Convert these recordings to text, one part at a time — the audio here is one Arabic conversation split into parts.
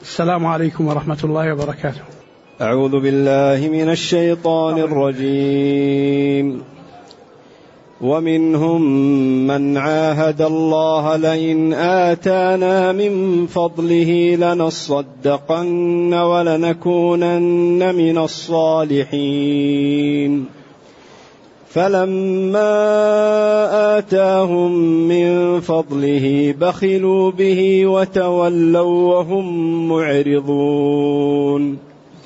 السلام عليكم ورحمة الله وبركاته. أعوذ بالله من الشيطان الرجيم. ومنهم من عاهد الله لئن آتانا من فضله لنصدقن ولنكونن من الصالحين فلما آتاهم من فضله بخلوا به وتولوا وهم معرضون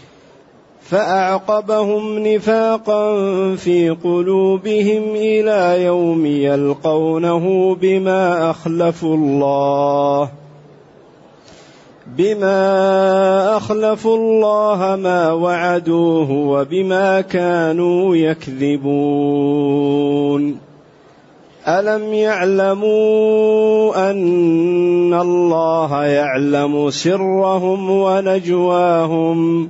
فأعقبهم نفاقا في قلوبهم إلى يوم يلقونه بما أخلفوا الله ما وعدوه وبما كانوا يكذبون ألم يعلموا أن الله يعلم سرهم ونجواهم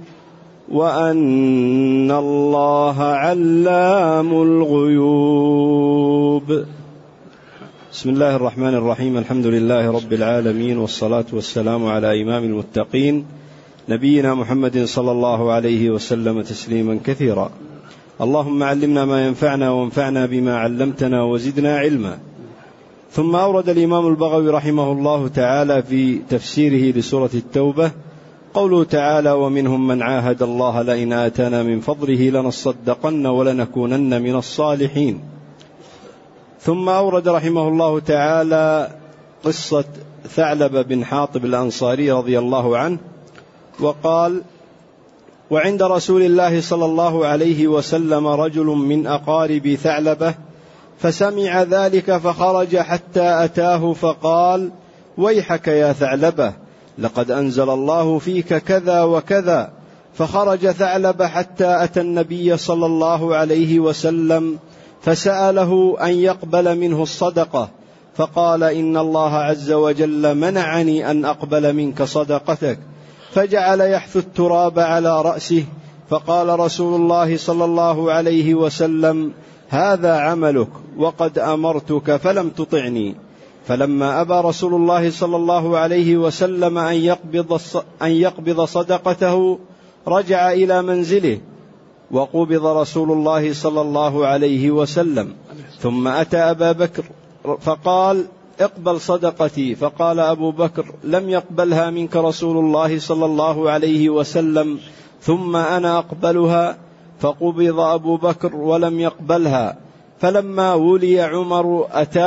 وأن الله علام الغيوب. بسم الله الرحمن الرحيم. الحمد لله رب العالمين، والصلاة والسلام على إمام المتقين نبينا محمد صلى الله عليه وسلم تسليما كثيرا. اللهم علمنا ما ينفعنا وانفعنا بما علمتنا وزدنا علما. ثم أورد الإمام البغوي رحمه الله تعالى في تفسيره لسورة التوبة قوله تعالى: ومنهم من عاهد الله لئن آتانا من فضله لنصدقن ولنكونن من الصالحين. ثم أورد رحمه الله تعالى قصة ثعلبة بن حاطب الأنصاري رضي الله عنه، وقال: وعند رسول الله صلى الله عليه وسلم رجل من أقارب ثعلبة فسمع ذلك فخرج حتى أتاه فقال: ويحك يا ثعلبة، لقد أنزل الله فيك كذا وكذا. فخرج ثعلبة حتى أتى النبي صلى الله عليه وسلم فسأله أن يقبل منه الصدقة، فقال: إن الله عز وجل منعني أن أقبل منك صدقتك. فجعل يحث التراب على رأسه، فقال رسول الله صلى الله عليه وسلم: هذا عملك وقد أمرتك فلم تطعني. فلما أبى رسول الله صلى الله عليه وسلم أن يقبض صدقته رجع إلى منزله، وقبض رسول الله صلى الله عليه وسلم. ثم أتى أبا بكر فقال: اقبل صدقتي. فقال أبو بكر: لم يقبلها منك رسول الله صلى الله عليه وسلم ثم أنا أقبلها. فقبض أبو بكر ولم يقبلها. فلما ولي عمر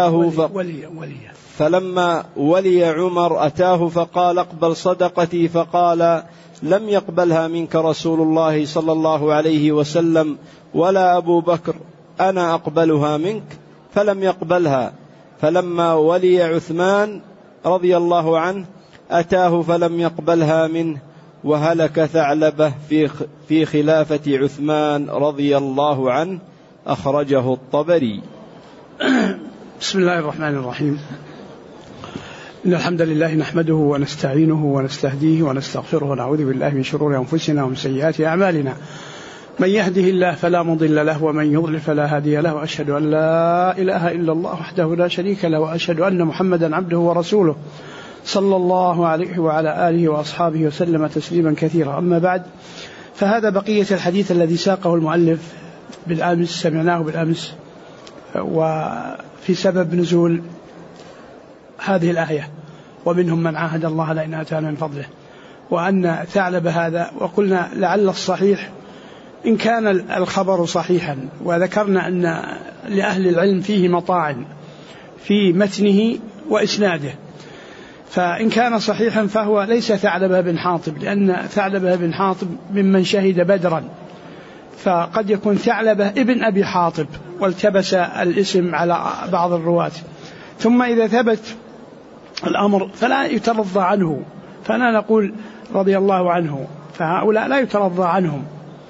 أتاه فقال: اقبل صدقتي. فقال: لم يقبلها منك رسول الله صلى الله عليه وسلم ولا أبو بكر، أنا أقبلها منك. فلم يقبلها. فلما ولي عثمان رضي الله عنه أتاه فلم يقبلها منه، وهلك ثعلبة في خلافة عثمان رضي الله عنه. أخرجه الطبري. بسم الله الرحمن الرحيم. إن الحمد لله نحمده ونستعينه ونستهديه ونستغفره ونعوذ بالله من شرور أنفسنا ومن سيئات أعمالنا. من يهده الله فلا مضل له ومن يضلل فلا هادي له، وأشهد أن لا إله إلا الله وحده لا شريك له، وأشهد أن محمدا عبده ورسوله صلى الله عليه وعلى آله وأصحابه وسلم تسليما كثيرا. أما بعد، فهذا بقية الحديث الذي ساقه المؤلف بالأمس، سمعناه بالأمس، وفي سبب نزول هذه الآية: ومنهم من عاهد الله لئن آتانا من فضله. وأن ثعلب هذا، وقلنا لعل الصحيح إن كان الخبر صحيحا، وذكرنا أن لأهل العلم فيه مطاعن في متنه وإسناده، فإن كان صحيحا فهو ليس ثعلبة بن حاطب، لأن ثعلبة بن حاطب ممن شهد بدرا، فقد يكون ثعلبة ابن أبي حاطب، والتبس الاسم على بعض الرواة. ثم إذا ثبت الأمر فلا يترضى عنه، فأنا نقول رضي الله عنه، فهؤلاء لا يترضى عنهم،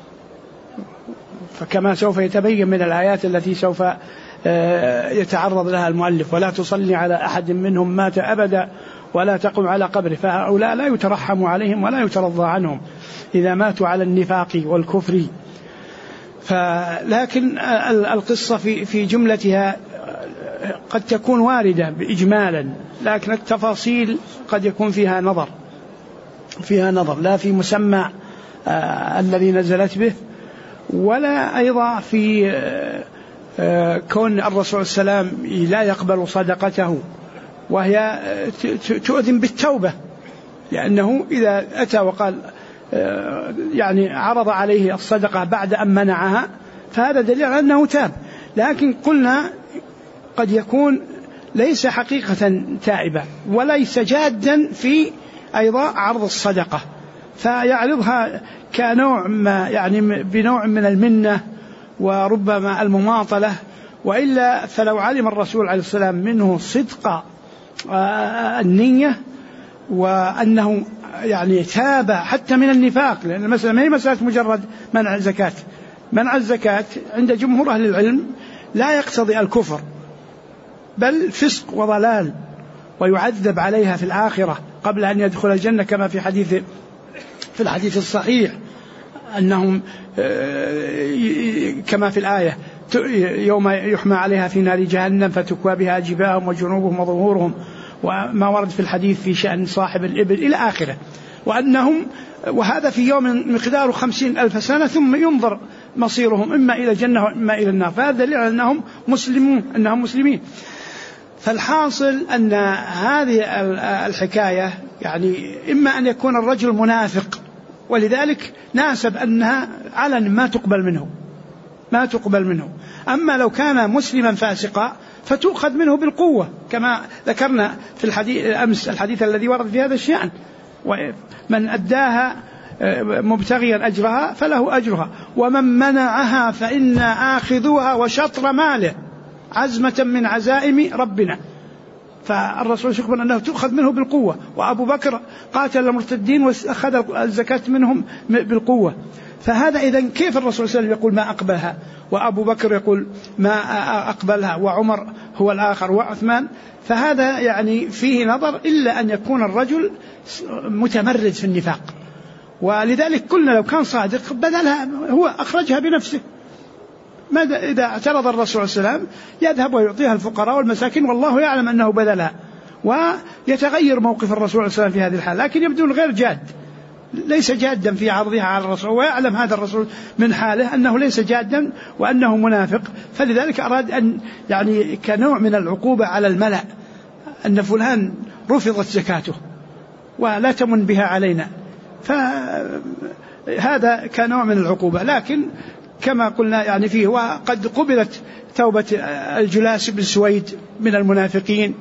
فكما سوف يتبين من الآيات التي سوف يتعرض لها المؤلف: ولا تصلي على أحد منهم مات أبدا ولا تقم على قبره. فهؤلاء لا يترحم عليهم ولا يترضى عنهم إذا ماتوا على النفاق والكفر. لكن القصة في جملتها قد تكون واردة إجمالا، لكن التفاصيل قد يكون فيها نظر. فيها نظر، لا في مسمى الذي نزلت به، ولا أيضا في كون الرسول السلام لا يقبل صدقته، وهي تؤذن بالتوبة، لأنه إذا أتى وقال يعني عرض عليه الصدقة بعد أن منعها فهذا دليل على أنه تاب. لكن قلنا قد يكون ليس حقيقة تائبا وليس جادا في أيضا عرض الصدقة، فيعرضها كنوع ما يعني بنوع من المنة وربما المماطلة، وإلا فلو علم الرسول عليه السلام منه صدق النية وأنه يعني تاب حتى من النفاق، لأن المسألة ما هي مسألة مجرد منع الزكاة. منع الزكاة عند جمهور أهل العلم لا يقتضي الكفر، بل فسق وضلال، ويعذب عليها في الآخرة قبل أن يدخل الجنة، كما في الحديث الصحيح أنهم كما في الآية يوم يحمى عليها في نار جهنم فتكوى بها جباههم وجنوبهم وظهورهم، وما ورد في الحديث في شأن صاحب الإبل إلى آخره، وهذا في يوم مقداره 50,000 سنة، ثم ينظر مصيرهم إما إلى الجنة وإما إلى النار، فهذا دليل على أنهم مسلمين. فالحاصل أن هذه الحكاية يعني إما أن يكون الرجل منافق، ولذلك ناسب أنها علن ما تقبل منه. أما لو كان مسلما فاسقا فتؤخذ منه بالقوة، كما ذكرنا في الحديث الذي ورد في هذا الشأن، ومن أداها مبتغيا أجرها فله أجرها، ومن منعها فإنا آخذوها وشطر ماله عزمة من عزائم ربنا. فالرسول يخبر أنه تؤخذ منه بالقوة، وأبو بكر قاتل المرتدين وأخذ الزكاة منهم بالقوة. فهذا إذن كيف الرسول صلى الله عليه وسلم يقول ما أقبلها، وأبو بكر يقول ما أقبلها، وعمر هو الآخر، وعثمان؟ فهذا يعني فيه نظر، إلا أن يكون الرجل متمرد في النفاق. ولذلك قلنا لو كان صادق بدلها، هو أخرجها بنفسه. ماذا إذا اعترض الرسول صلى الله عليه وسلم يذهب ويعطيها الفقراء والمساكين، والله يعلم أنه بدلها، ويتغير موقف الرسول صلى الله عليه وسلم في هذه الحال، لكن يبدو غير جاد، ليس جادا في عرضها على الرسول، ويعلم هذا الرسول من حاله أنه ليس جادا وأنه منافق. فلذلك أراد أن يعني كنوع من العقوبة على الملأ أن فلان رفضت زكاته ولا تمن بها علينا، فهذا كنوع من العقوبة. لكن كما قلنا يعني فيه، وقد قبلت توبة الجلاس بن سويد من المنافقين،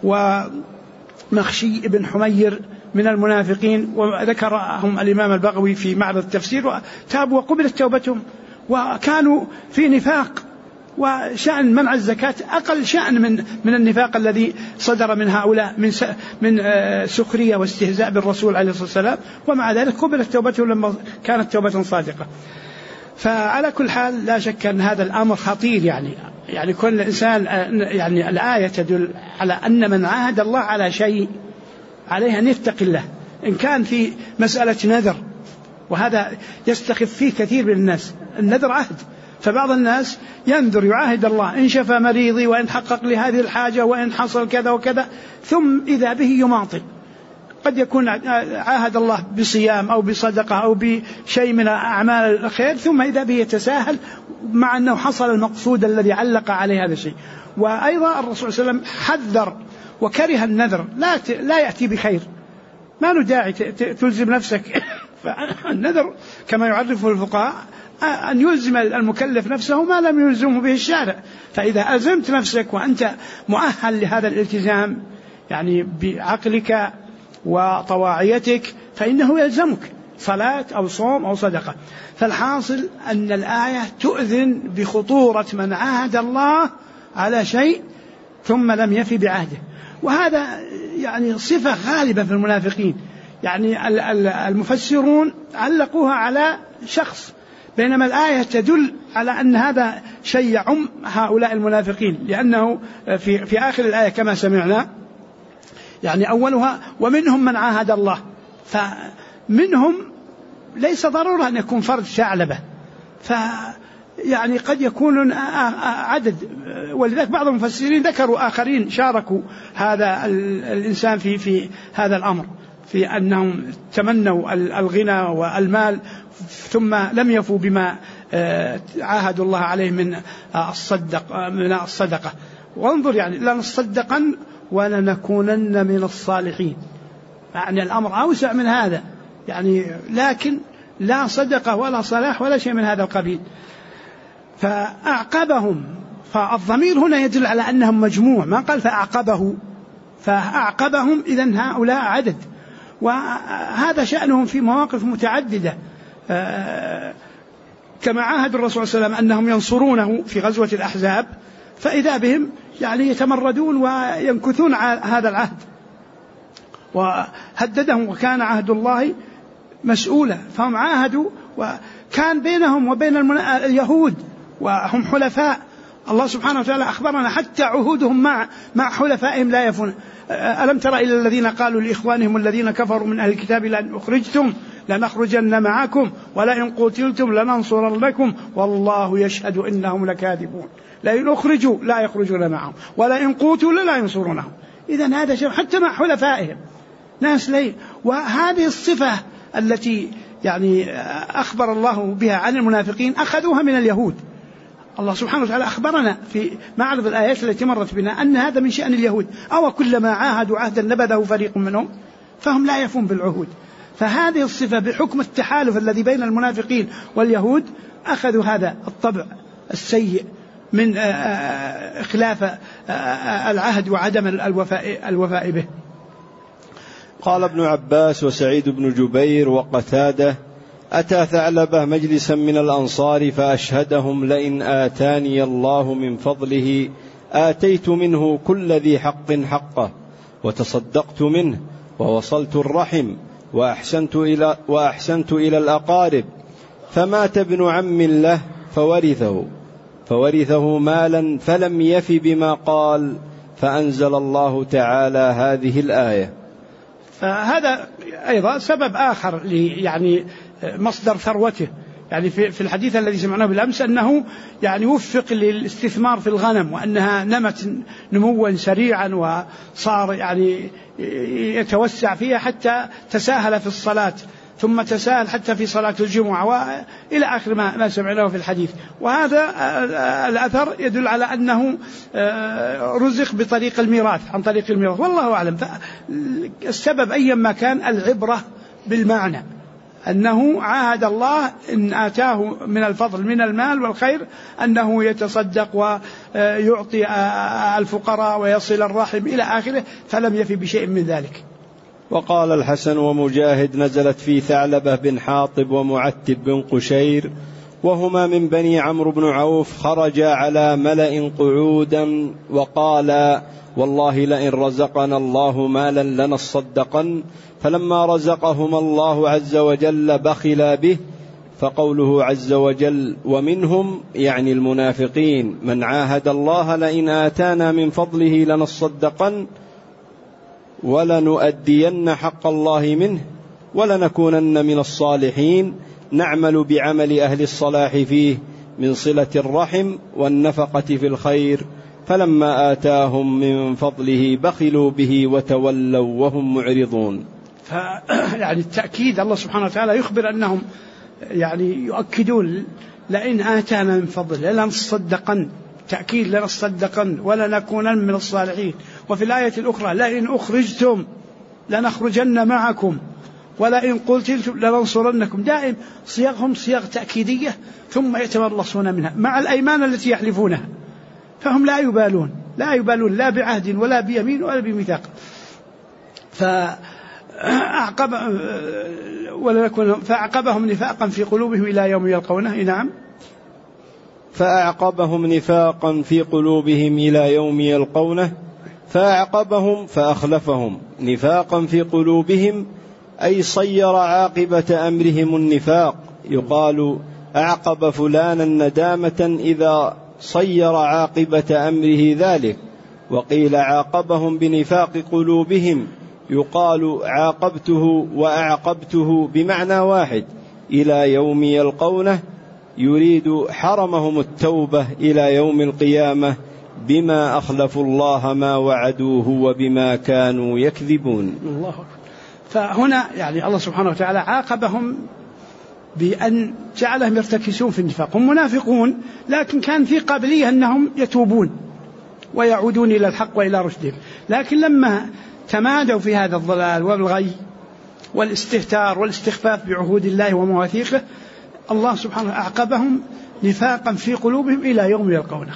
ومخشي بن حمير من المنافقين، وذكرهم الإمام البغوي في معرض التفسير، وتابوا وقبلت توبتهم، وكانوا في نفاق. وشأن منع الزكاة أقل شأن من النفاق الذي صدر من هؤلاء من سخرية واستهزاء بالرسول عليه الصلاة والسلام، ومع ذلك قبلت توبتهم لما كانت توبة صادقة. فعلى كل حال لا شك أن هذا الأمر خطير، يعني كل إنسان يعني الآية تدل على أن من عاهد الله على شيء عليه أن يتقي الله، إن كان في مسألة نذر، وهذا يستخف فيه كثير من الناس. النذر عهد، فبعض الناس ينذر يعاهد الله إن شفى مريضي وإن حقق لي هذه الحاجة وإن حصل كذا وكذا، ثم إذا به يماطل. قد يكون عاهد الله بصيام أو بصدقة أو بشيء من أعمال الخير، ثم إذا به يتساهل، مع أنه حصل المقصود الذي علق عليه هذا الشيء. وأيضا الرسول صلى الله عليه وسلم حذر وكره النذر، لا يأتي بخير، ما له داعي تلزم نفسك. فالنذر كما يعرفه الفقهاء أن يلزم المكلف نفسه ما لم يلزمه به الشارع. فإذا ألزمت نفسك وأنت مؤهل لهذا الالتزام يعني بعقلك وطواعيتك، فإنه يلزمك صلاة أو صوم أو صدقة. فالحاصل أن الآية تؤذن بخطورة من عاهد الله على شيء ثم لم يفي بعهده، وهذا يعني صفة غالبة في المنافقين. يعني المفسرون علقوها على شخص، بينما الآية تدل على أن هذا شيء يعم هؤلاء المنافقين، لأنه في آخر الآية كما سمعنا يعني أولها ومنهم من عاهد الله، فمنهم ليس ضرورة أن يكون فرد ثعلبة، يعني قد يكون عدد. ولذلك بعض المفسرين ذكروا آخرين شاركوا هذا الإنسان في هذا الأمر. في أنهم تمنوا الغنى والمال ثم لم يفوا بما عاهدوا الله عليه من الصدقة. وانظر يعني لنصدقن ولنكونن من الصالحين، يعني الأمر أوسع من هذا، يعني لكن لا صدقة ولا صلاح ولا شيء من هذا القبيل. فأعقبهم، فالضمير هنا يدل على أنهم مجموع، ما قال فأعقبهم إذن هؤلاء عدد، وهذا شأنهم في مواقف متعددة، كما عاهد الرسول صلى الله عليه وسلم أنهم ينصرونه في غزوة الأحزاب، فإذا بهم يعني يتمردون وينكثون هذا العهد، وهددهم وكان عهد الله مسؤولا. فهم عاهدوا، وكان بينهم وبين اليهود وهم حلفاء. الله سبحانه وتعالى أخبرنا حتى عهودهم مع حلفائهم لا يفون. ألم تر إلى الذين قالوا لإخوانهم الذين كفروا من أهل الكتاب لئن أخرجتم لنخرجن معكم ولئن قتلتم لننصرنكم والله يشهد إنهم لكاذبون. لئن أخرجوا لا يخرجون معهم ولئن قتلوا لا ينصرونهم. إذن هذا شيء حتى مع حلفائهم ناس ليه. وهذه الصفة التي يعني أخبر الله بها عن المنافقين أخذوها من اليهود. الله سبحانه وتعالى أخبرنا في معرض الآيات التي مرت بنا أن هذا من شأن اليهود، أو كلما عاهدوا عهدا نبذه فريق منهم فهم لا يفون بالعهود. فهذه الصفة بحكم التحالف الذي بين المنافقين واليهود أخذوا هذا الطبع السيء من إخلاف العهد وعدم الوفاء به. قال ابن عباس وسعيد بن جبير وقتادة: أتى ثعلبة مجلسا من الأنصار فأشهدهم: لئن آتاني الله من فضله آتيت منه كل ذي حق حقه، وتصدقت منه، ووصلت الرحم، وأحسنت إلى الأقارب. فمات ابن عم له فورثه مالا فلم يف بما قال، فأنزل الله تعالى هذه الآية. فهذا أيضا سبب آخر يعني مصدر ثروته. يعني في الحديث الذي سمعناه بالأمس أنه يعني وفق للاستثمار في الغنم، وأنها نمت نموا سريعا وصار يعني يتوسع فيها حتى تساهل في الصلاة، ثم تساهل حتى في صلاة الجمعة، وإلى آخر ما سمعناه في الحديث. وهذا الأثر يدل على أنه رزق بطريق الميراث، عن طريق الميراث، والله أعلم. السبب أيما كان العبرة بالمعنى، أنه عاهد الله إن آتاه من الفضل من المال والخير أنه يتصدق ويعطي الفقراء ويصل الرحم إلى آخره، فلم يفي بشيء من ذلك. وقال الحسن ومجاهد: نزلت في ثعلبة بن حاطب ومعتب بن قشير، وهما من بني عمرو بن عوف، خرجا على ملأ قعودا وقالا: والله لئن رزقنا الله مالا لنصدقن. فلما رزقهما الله عز وجل بخلا به. فقوله عز وجل: ومنهم يعني المنافقين من عاهد الله لئن آتانا من فضله لنصدقن ولنؤدين حق الله منه ولنكونن من الصالحين، نعمل بعمل أهل الصلاح فيه من صلة الرحم والنفقة في الخير. فلما آتاهم من فضله بخلوا به وتولوا وهم معرضون. يعني التأكيد، الله سبحانه وتعالى يخبر أنهم يعني يؤكدون: لئن آتانا من فضله لنصدقن، تأكيد لنصدقن ولنكونن من الصالحين. وفي الآية الأخرى: لئن أخرجتم لنخرجن معكم ولئن قتلتم لننصرنكم. دائم صيغهم صيغ تأكيدية ثم يتملصون منها مع الأيمان التي يحلفونها، فهم لا يبالون لا بعهد ولا بيمين ولا بميثاق. فأعقبهم نفاقا في قلوبهم إلى يوم يلقونه. نعم. فأعقبهم نفاقا في قلوبهم إلى يوم يلقونه. فأعقبهم فأخلفهم نفاقا في قلوبهم، أي صير عاقبة أمرهم النفاق. يقال: أعقب فلانا ندامة إذا صير عاقبة أمره ذلك. وقيل: عاقبهم بنفاق قلوبهم، يقال: عاقبته وأعقبته بمعنى واحد إلى يوم يلقونه، يريد حرمهم التوبة إلى يوم القيامة بما أخلفوا الله ما وعدوه وبما كانوا يكذبون. الله. فهنا يعني الله سبحانه وتعالى عاقبهم بأن جعلهم يرتكسون في النفاق. هم منافقون لكن كان في قابلية أنهم يتوبون ويعودون إلى الحق وإلى رشدهم، لكن لما تمادوا في هذا الضلال والغي والاستهتار والاستخفاف بعهود الله ومواثيقه، الله سبحانه أعقبهم نفاقا في قلوبهم إلى يوم يلقونه.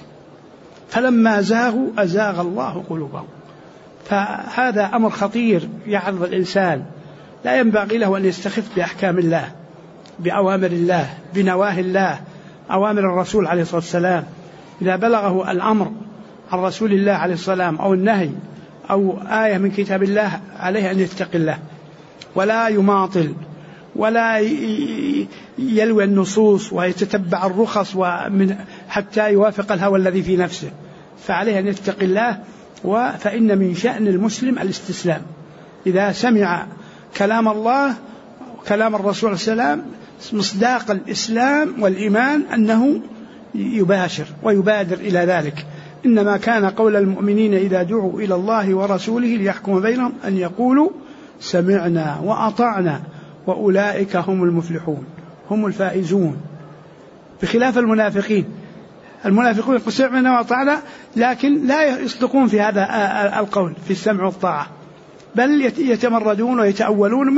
فلما زاغوا أزاغ الله قلوبهم. فهذا أمر خطير يعرض الإنسان، لا ينبغي له أن يستخف بأحكام الله، بأوامر الله، بنواهي الله، أوامر الرسول عليه الصلاة والسلام. إذا بلغه الأمر عن رسول الله عليه الصلاة والسلام أو النهي أو آية من كتاب الله عليه أن يتقي الله ولا يماطل ولا يلوي النصوص ويتتبع الرخص حتى يوافق الهوى الذي في نفسه، فعليه أن يتقي الله. فإن من شأن المسلم الاستسلام، إذا سمع كلام الله وكلام الرسول صلى الله عليه وسلم مصداق الإسلام والإيمان أنه يباشر ويبادر إلى ذلك. إنما كان قول المؤمنين إذا دعوا إلى الله ورسوله ليحكم بينهم أن يقولوا سمعنا وأطعنا وأولئك هم المفلحون، هم الفائزون، بخلاف المنافقين. المنافقون يقول سمعنا وأطعنا لكن لا يصدقون في هذا القول في السمع والطاعة، بل يتمردون ويتأولون،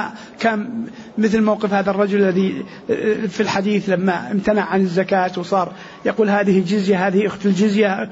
مثل موقف هذا الرجل الذي في الحديث لما امتنع عن الزكاة وصار يقول هذه جزية، هذه أخت الجزية،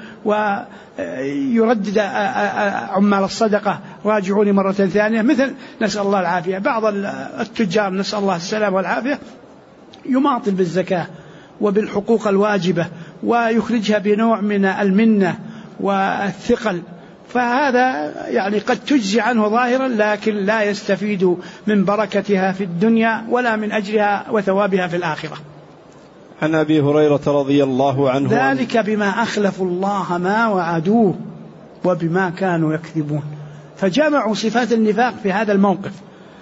ويردد عمال الصدقة راجعوني مرة ثانية. مثل نسأل الله العافية بعض التجار نسأل الله السلام والعافية يماطل بالزكاة وبالحقوق الواجبة ويخرجها بنوع من المنة والثقل، فهذا يعني قد تجزي عنه ظاهرا لكن لا يستفيد من بركتها في الدنيا ولا من أجرها وثوابها في الآخرة. عن أبي هريرة رضي الله عنه ذلك بما أخلفوا الله ما وعدوه وبما كانوا يكذبون. فجمعوا صفات النفاق في هذا الموقف،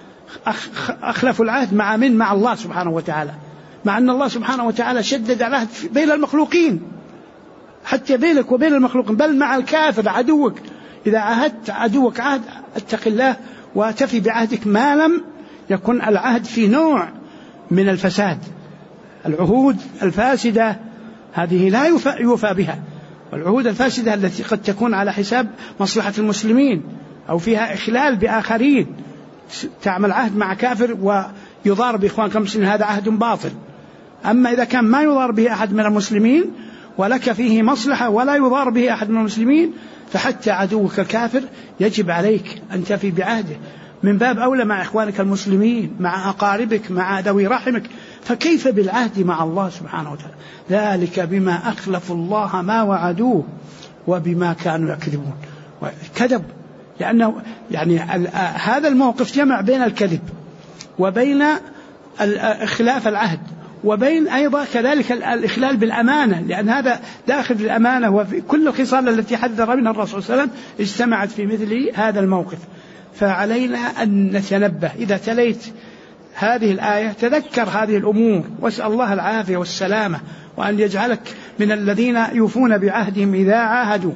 أخلفوا العهد مع الله سبحانه وتعالى، مع أن الله سبحانه وتعالى شدد العهد بين المخلوقين، حتى بينك وبين المخلوقين، بل مع الكافر عدوك. إذا عهدت عدوك عهد اتق الله وتفي بعهدك ما لم يكن العهد في نوع من الفساد. العهود الفاسدة هذه لا يوفى بها، والعهود الفاسدة التي قد تكون على حساب مصلحة المسلمين أو فيها إخلال بآخرين، تعمل عهد مع كافر ويضار بإخوانك المسلمين، هذا عهد باطل. أما إذا كان ما يضار به أحد من المسلمين ولك فيه مصلحة ولا يضار به أحد من المسلمين، فحتى عدوك الكافر يجب عليك أن تفي بعهده، من باب أولى مع إخوانك المسلمين، مع أقاربك، مع ذوي رحمك، فكيف بالعهد مع الله سبحانه وتعالى. ذلك بما أخلفوا الله ما وعدوه وبما كانوا يكذبون. كذب لأنه يعني هذا الموقف جمع بين الكذب وبين إخلاف العهد وبين أيضا كذلك الإخلال بالأمانة، لأن هذا داخل في الأمانة وفي كل الخصال التي حذر منها الرسول صلى الله عليه وسلم اجتمعت في مثل هذا الموقف. فعلينا أن نتنبه إذا تليت هذه الآية تذكر هذه الأمور واسأل الله العافية والسلامة، وأن يجعلك من الذين يوفون بعهدهم إذا عاهدوا.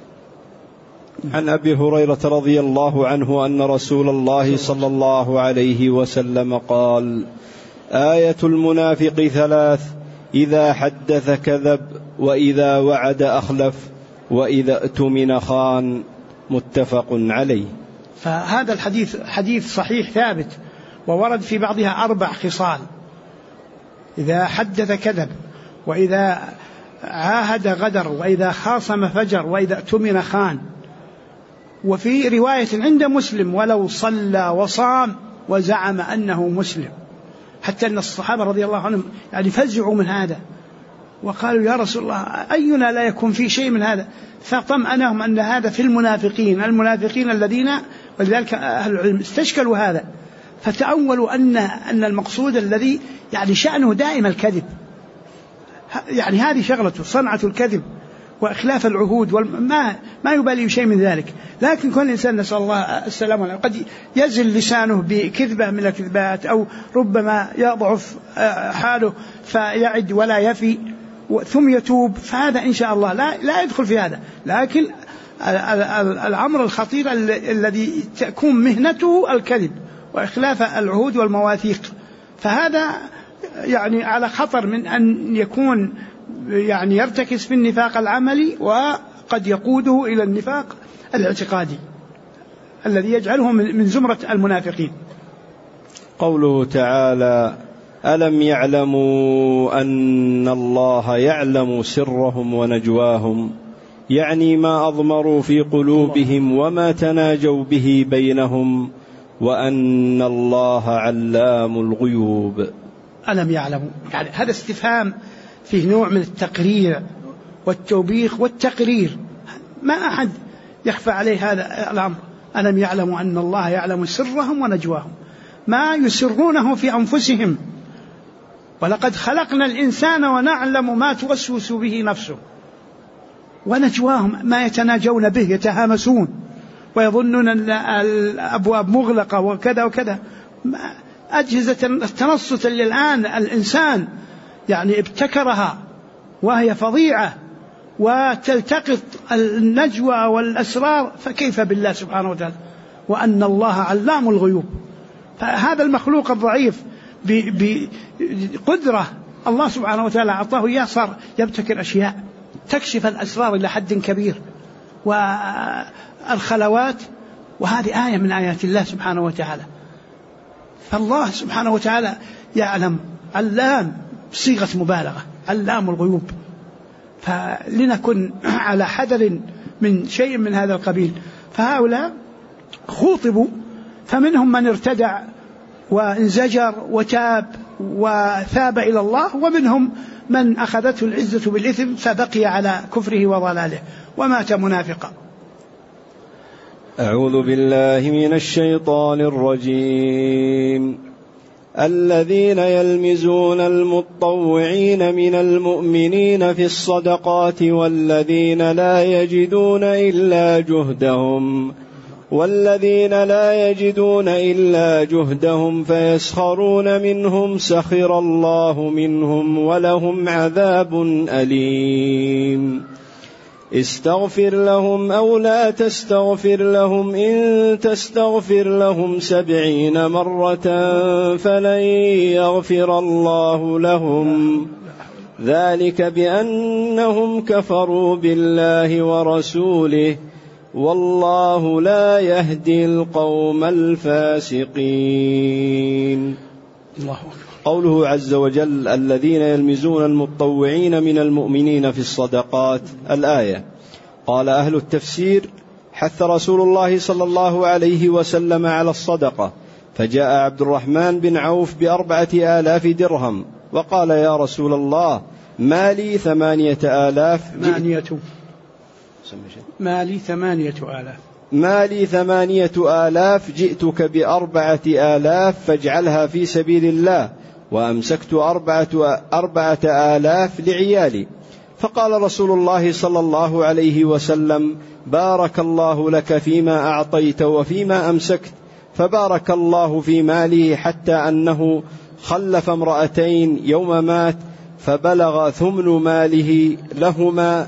عن أبي هريرة رضي الله عنه أن رسول الله صلى الله عليه وسلم قال: آية المنافق ثلاث: إذا حدث كذب، وإذا وعد أخلف، وإذا اؤتمن خان. متفق عليه. فهذا الحديث حديث صحيح ثابت، وورد في بعضها 4 خصال: إذا حدث كذب، وإذا عاهد غدر، وإذا خاصم فجر، وإذا اؤتمن خان. وفي رواية عند مسلم: ولو صلى وصام وزعم أنه مسلم. حتى أن الصحابة رضي الله عنهم يعني فزعوا من هذا وقالوا: يا رسول الله أينا لا يكون في شيء من هذا؟ فطمأنهم أن هذا في المنافقين الذين، ولذلك أهل العلم استشكلوا هذا، فتأولوا أن المقصود الذي يعني شأنه دائم الكذب، يعني هذه شغلته صنعة الكذب وإخلاف العهود، ما يبالي شيء من ذلك. لكن كل إنسان نسأل الله السلامة قد يزل لسانه بكذبة من الكذبات، أو ربما يضعف حاله فيعد ولا يفي، ثم يتوب فهذا إن شاء الله لا يدخل في هذا. لكن الأمر الخطير الذي تكون مهنته الكذب وإخلاف العهود والمواثيق، فهذا يعني على خطر من أن يكون يعني يرتكز في النفاق العملي، وقد يقوده إلى النفاق الاعتقادي الذي يجعله من زمرة المنافقين. قوله تعالى: ألم يعلموا أن الله يعلم سرهم ونجواهم، يعني ما أضمروا في قلوبهم وما تناجوا به بينهم، وأن الله علام الغيوب. ألم يعلموا، يعني هذا استفهام فيه نوع من التقرير والتوبيخ والتقرير، ما أحد يخفى عليه هذا الأمر. ألم يعلموا أن الله يعلم سرهم ونجواهم، ما يسرونه في أنفسهم، ولقد خلقنا الإنسان ونعلم ما توسوس به نفسه، ونجواهم ما يتناجون به، يتهامسون ويظنون أن الأبواب مغلقة وكذا وكذا. أجهزة التنصت اللي الآن الإنسان يعني ابتكرها وهي فظيعة وتلتقط النجوى والأسرار، فكيف بالله سبحانه وتعالى؟ وأن الله علام الغيوب. فهذا المخلوق الضعيف بقدرة الله سبحانه وتعالى أعطاه إياه صار يبتكر أشياء تكشف الأسرار إلى حد كبير والخلوات، وهذه آية من آيات الله سبحانه وتعالى. فالله سبحانه وتعالى يعلم، علام بصيغة مبالغة، علام الغيوب. فلنكن على حذر من شيء من هذا القبيل. فهؤلاء خوطبوا، فمنهم من ارتدع وانزجر وتاب وثاب إلى الله، ومنهم من أخذته العزة بالإثم فبقي على كفره وضلاله ومات منافقا. أعوذ بالله من الشيطان الرجيم. الذين يلمزون المطوعين من المؤمنين في الصدقات والذين لا يجدون إلا جهدهم فيسخرون منهم سخر الله منهم ولهم عذاب أليم. استغفر لهم أو لا تستغفر لهم، إن تستغفر لهم 70 مرة فلن يغفر الله لهم، ذلك بأنهم كفروا بالله ورسوله، والله لا يهدي القوم الفاسقين. الله أكبر. قوله عز وجل: الذين يلمزون المطوعين من المؤمنين في الصدقات، الآية. قال أهل التفسير: حث رسول الله صلى الله عليه وسلم على الصدقة، فجاء عبد الرحمن بن عوف ب4,000 درهم وقال: يا رسول الله، ما لي 8,000 جئتك ب4,000 فاجعلها في سبيل الله، وأمسكت 4,000 لعيالي. فقال رسول الله صلى الله عليه وسلم: بارك الله لك فيما أعطيت وفيما أمسكت. فبارك الله في ماله حتى أنه خلف امرأتين يوم مات، فبلغ ثمن ماله لهما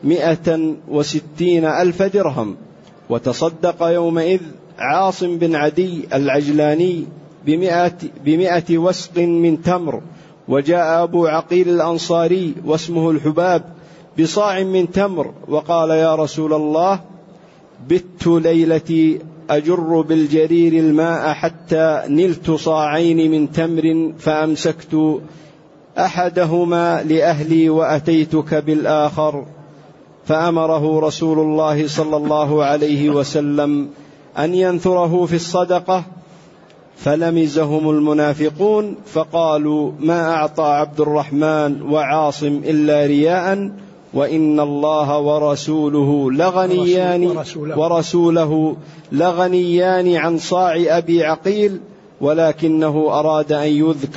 160,000 درهم. وتصدق يومئذ عاصم بن عدي العجلاني ب100 وسق من تمر، وجاء أبو عقيل الأنصاري واسمه الحباب بصاع من تمر، وقال: يا رسول الله، بت ليلتي أجر بالجرير الماء حتى نلت صاعين من تمر، فأمسكت أحدهما لأهلي وأتيتك بالآخر. فأمره رسول الله صلى الله عليه وسلم أن ينثره في الصدقة، فلمزهم المنافقون فقالوا: ما أعطى عبد الرحمن وعاصم إلا رياء، وإن الله ورسوله لغنيان عن صاع أبي عقيل، ولكنه أراد أن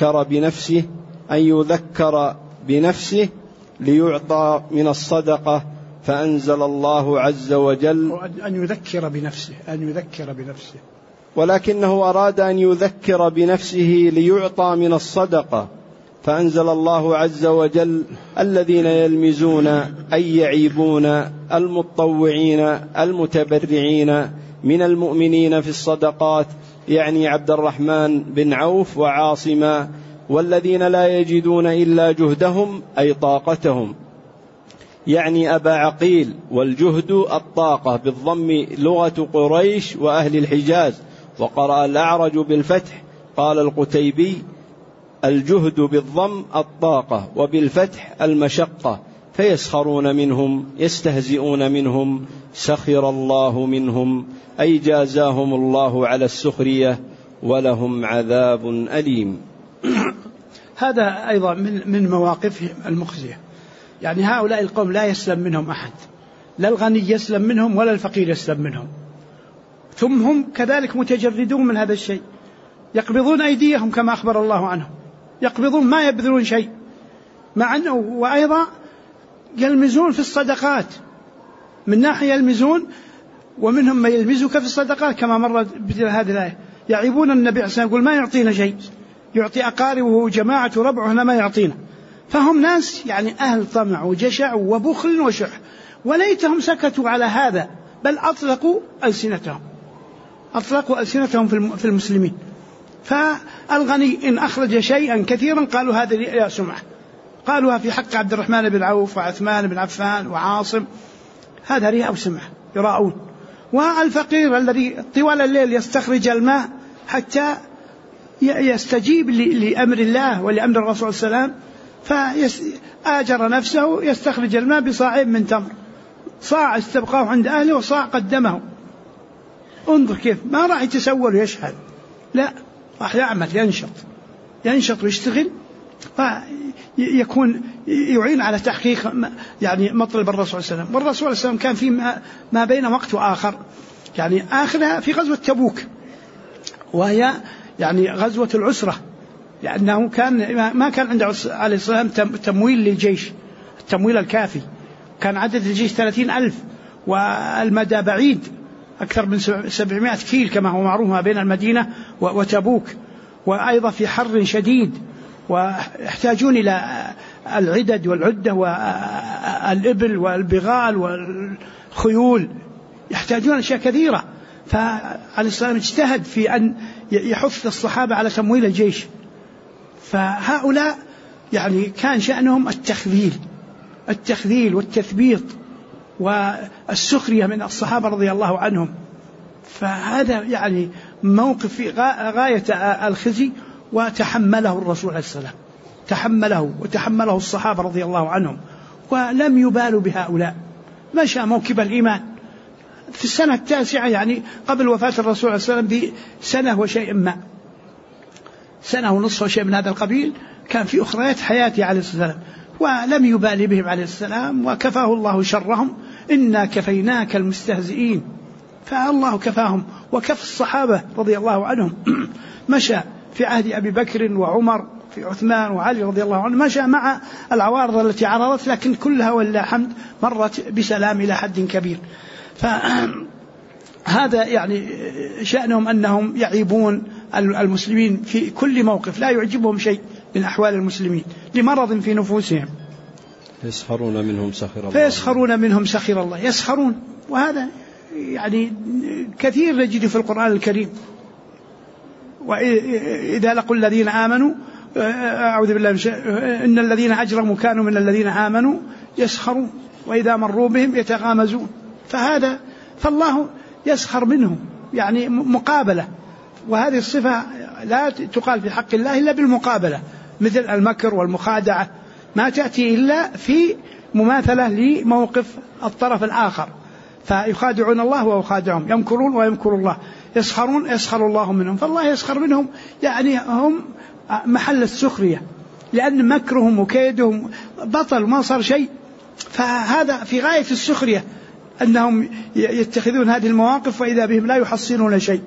يذكر بنفسه ليعطى من الصدقة، فأنزل الله عز وجل: أن يذكر بنفسه ولكنه أراد أن يذكر بنفسه ليعطى من الصدقة، فأنزل الله عز وجل: الذين يلمزون أي يعيبون المتطوعين المتبرعين من المؤمنين في الصدقات، يعني عبد الرحمن بن عوف وعاصما، والذين لا يجدون إلا جهدهم أي طاقتهم، يعني أبا عقيل. والجهد الطاقة بالضم لغة قريش وأهل الحجاز، وقرأ الأعرج بالفتح. قال القتيبي: الجهد بالضم الطاقة وبالفتح المشقة، فيسخرون منهم يستهزئون منهم، سخر الله منهم أي جازاهم الله على السخرية، ولهم عذاب أليم. هذا أيضا من مواقفهم المخزية. يعني هؤلاء القوم لا يسلم منهم أحد، لا الغني يسلم منهم ولا الفقير يسلم منهم، ثم هم كذلك متجردون من هذا الشيء، يقبضون أيديهم كما أخبر الله عنهم، يقبضون ما يبذلون شيء، مع أنه وأيضا يلمزون في الصدقات، من ناحية يلمزون، ومنهم من يلمزك في الصدقات كما مرت بهذه الآية. يعيبون النبي عليه الصلاة والسلام، يقول: ما يعطينا شيء، يعطي أقاربه وجماعة ربعه، هنا ما يعطينا. فهم ناس يعني أهل طمع وجشع وبخل وشح، وليتهم سكتوا على هذا، بل أطلقوا ألسنتهم في المسلمين. فالغني إن أخرج شيئا كثيرا قالوا هذا رياء سمعة، قالوها في حق عبد الرحمن بن عوف وعثمان بن عفان وعاصم، هذا رياء سمعة، يراؤون. والفقير الذي طوال الليل يستخرج الماء حتى يستجيب لأمر الله ولأمر الرسول صلى الله عليه وسلم، فآجر نفسه يستخرج الماء بصاعين من تمر، صاع استبقاه عند أهله وصاع قدمه. انظر كيف ما راح يتسول ويشهد، لا، راح يعمل، ينشط ويشتغل، فيكون يعين على تحقيق يعني مطلب الرسول صلى الله عليه وسلم. والرسول صلى الله عليه وسلم كان في ما بين وقت وآخر، يعني آخرها في غزوة تبوك، وهي يعني غزوة العسرة، لأنه ما كان عند عليه الصلاة والسلام تمويل للجيش، التمويل الكافي، كان عدد الجيش 30,000، والمدى بعيد أكثر من 700 كيل كما هو معروف ما بين المدينة وتبوك، وأيضا في حر شديد، ويحتاجون إلى العدد والعدة والإبل والبغال والخيول، يحتاجون أشياء كثيرة. فعليه الصلاة والسلام اجتهد في أن يحث الصحابة على تمويل الجيش. فهؤلاء يعني كان شأنهم التخذيل والتثبيط والسخرية من الصحابة رضي الله عنهم. فهذا يعني موقف في غاية الخزي، وتحمله الرسول عليه السلام، وتحمله الصحابة رضي الله عنهم، ولم يبالوا بهؤلاء. مشى موكب الإيمان في السنة 9 يعني قبل وفاة الرسول عليه السلام بسنة وشيء ما، سنة ونصف وشيء من هذا القبيل، كان في أخريات حياته عليه السلام، ولم يبالي بهم عليه السلام، وكفاه الله شرهم. إنا كفيناك المستهزئين، فالله كفاهم وكف الصحابة رضي الله عنهم. مشى في عهد أبي بكر وعمر، في عثمان وعلي رضي الله عنهم، مشى مع العوارض التي عرضت، لكن كلها والله حمد مرت بسلام إلى حد كبير. فهذا يعني شأنهم أنهم يعيبون المسلمين في كل موقف، لا يعجبهم شيء من أحوال المسلمين لمرض في نفوسهم. يسخرون منهم سخر الله، يسخرون. وهذا يعني كثير نجد في القرآن الكريم. وإذا لقوا الذين آمنوا أعوذ بالله إن الذين أجرموا كانوا من الذين آمنوا يسخرون، وإذا مروا بهم يتغامزون. فالله يسخر منهم، يعني مقابلة. وهذه الصفة لا تقال في حق الله إلا بالمقابلة، مثل المكر والمخادعة، ما تأتي إلا في مماثلة لموقف الطرف الآخر. فيخادعون الله وهو خادعهم، يمكرون ويمكر الله، يسخرون يسخر الله منهم. فالله يسخر منهم، يعني هم محل السخرية، لأن مكرهم وكيدهم بطل ما صار شيء. فهذا في غاية السخرية أنهم يتخذون هذه المواقف، وإذا بهم لا يحصلون شيء،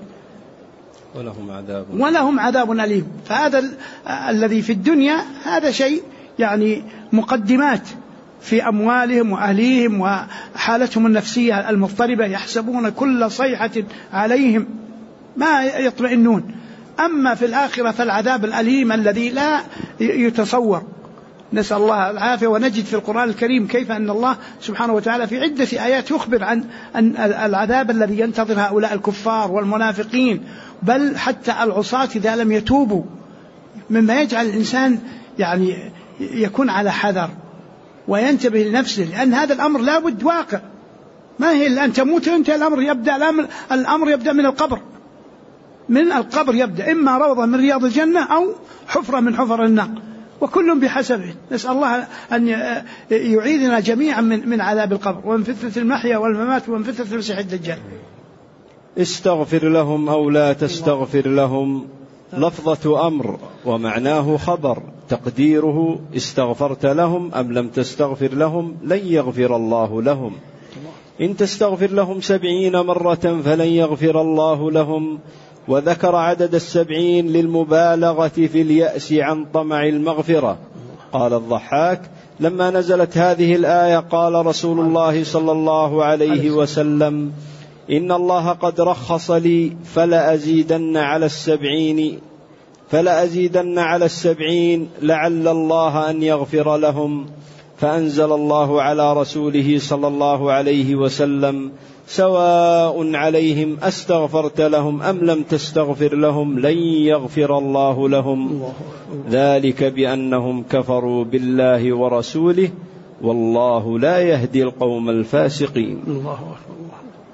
ولهم عذاب أليم. فهذا الذي في الدنيا هذا شيء يعني مقدمات في أموالهم وأهليهم وحالتهم النفسية المضطربة، يحسبون كل صيحة عليهم ما يطمئنون. أما في الآخرة فالعذاب الأليم الذي لا يتصور. نسأل الله العافية. ونجد في القرآن الكريم كيف أن الله سبحانه وتعالى في عدة آيات يخبر عن العذاب الذي ينتظر هؤلاء الكفار والمنافقين، بل حتى العصاة إذا لم يتوبوا، مما يجعل الإنسان يعني يكون على حذر وينتبه لنفسه، لأن هذا الأمر لا بد واقع. ما هي الآن تموت أنت، الأمر يبدأ من القبر. من القبر يبدأ، إما روضة من رياض الجنة أو حفرة من حفر النار، وكل بحسبه. نسأل الله أن يعيذنا جميعا من عذاب القبر ومن فتنة المحيا والممات ومن فتنة المسيح الدجال. استغفر لهم أو لا تستغفر لهم لفظة أمر ومعناه خبر، تقديره استغفرت لهم أم لم تستغفر لهم لن يغفر الله لهم. إن تستغفر لهم 70 مرة فلن يغفر الله لهم. وذكر عدد 70 للمبالغة في اليأس عن طمع المغفرة. قال الضحاك: لما نزلت هذه الآية قال رسول الله صلى الله عليه وسلم: إن الله قد رخص لي فلأزيدن على 70 لعل الله أن يغفر لهم. فأنزل الله على رسوله صلى الله عليه وسلم: سواء عليهم أستغفرت لهم أم لم تستغفر لهم لن يغفر الله لهم، ذلك بأنهم كفروا بالله ورسوله والله لا يهدي القوم الفاسقين. الله أكبر.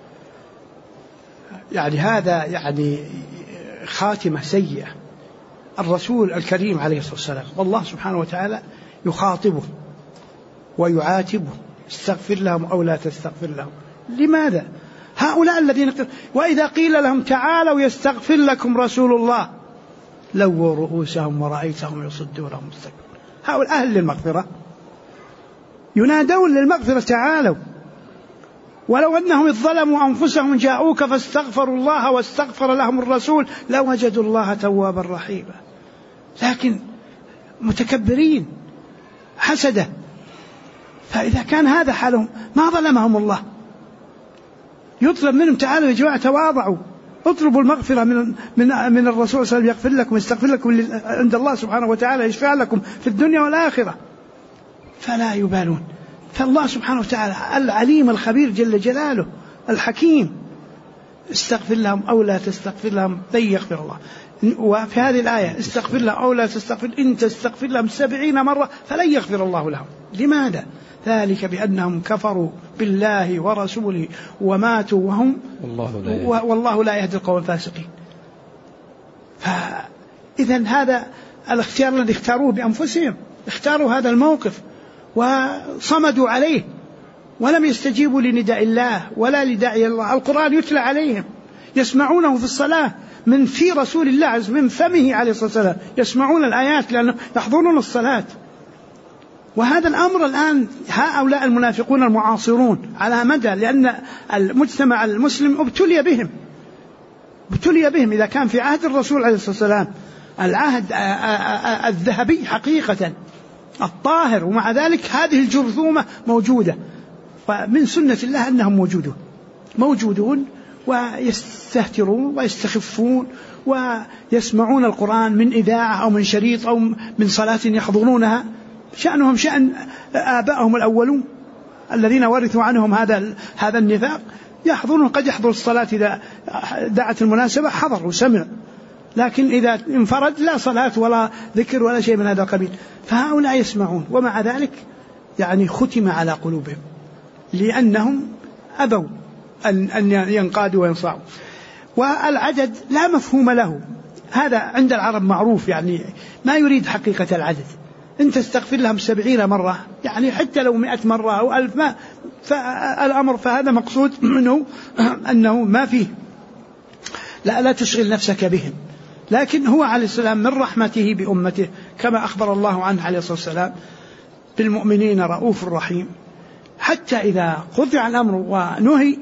يعني هذا يعني خاتمة سيئة. الرسول الكريم عليه الصلاة والسلام والله سبحانه وتعالى يخاطبه ويعاتبه: استغفر لهم أو لا تستغفر لهم. لماذا؟ هؤلاء الذين وإذا قيل لهم تعالوا يستغفر لكم رسول الله لووا رؤوسهم ورأيتهم يصدون مستكبرين. هؤلاء أهل للمغفرة ينادون للمغفرة: تعالوا. ولو أنهم ظلموا أنفسهم جاءوك فاستغفروا الله واستغفر لهم الرسول لوجدوا الله توابا رحيما. لكن متكبرين حسدة. فإذا كان هذا حالهم ما ظلمهم الله. يطلب منهم: تعالوا يا جماعة تواضعوا، اطلبوا المغفرة من الرسول صلى الله عليه وسلم يغفر لكم يستغفر لكم عند الله سبحانه وتعالى، يشفع لكم في الدنيا والآخرة. فلا يبالون. فالله سبحانه وتعالى العليم الخبير جل جلاله الحكيم: استغفر لهم أو لا تستغفر لهم لن يغفر الله. وفي هذه الآية: استغفر لهم أو لا تستغفر، إن تستغفر لهم 70 مرة فلن يغفر الله لهم. لماذا؟ ذلك بأنهم كفروا بالله ورسوله وماتوا وهم والله لا يهدي القوم الفاسقين. فإذا هذا الاختيار الذي اختاروه بأنفسهم، اختاروا هذا الموقف وصمدوا عليه ولم يستجيبوا لنداء الله ولا لداعي الله. القرآن يتلى عليهم، يسمعونه في الصلاة من في رسول الله من فمه عليه الصلاة والسلام، يسمعون الآيات لأنه يحضرون الصلاة. وهذا الأمر الآن هؤلاء المنافقون المعاصرون على مدى، لأن المجتمع المسلم ابتلي بهم. إذا كان في عهد الرسول عليه الصلاة والسلام العهد الذهبي حقيقة الطاهر، ومع ذلك هذه الجرذومة موجودة. ومن سنة الله أنهم موجودون ويستهترون ويستخفون ويسمعون القرآن من إذاعة أو من شريط أو من صلاة يحضرونها. شأنهم شأن آبائهم الأولون الذين ورثوا عنهم هذا النفاق، يحضرون. قد يحضر الصلاة إذا دعت المناسبة حضر وسمع، لكن إذا انفرد لا صلاة ولا ذكر ولا شيء من هذا القبيل. فهؤلاء يسمعون ومع ذلك يعني ختم على قلوبهم لأنهم أبوا أن ينقادوا وينصاعوا. والعدد لا مفهوم له، هذا عند العرب معروف، يعني ما يريد حقيقة العدد. إن تستغفر لهم 70 مرة، يعني حتى لو 100 مرة أو 1000 ما فالأمر، فهذا مقصود منه أنه ما فيه لا تشغل نفسك بهم. لكن هو عليه السلام من رحمته بأمته كما أخبر الله عنه عليه الصلاة والسلام: بالمؤمنين رؤوف رحيم. حتى إذا قطع الأمر ونهي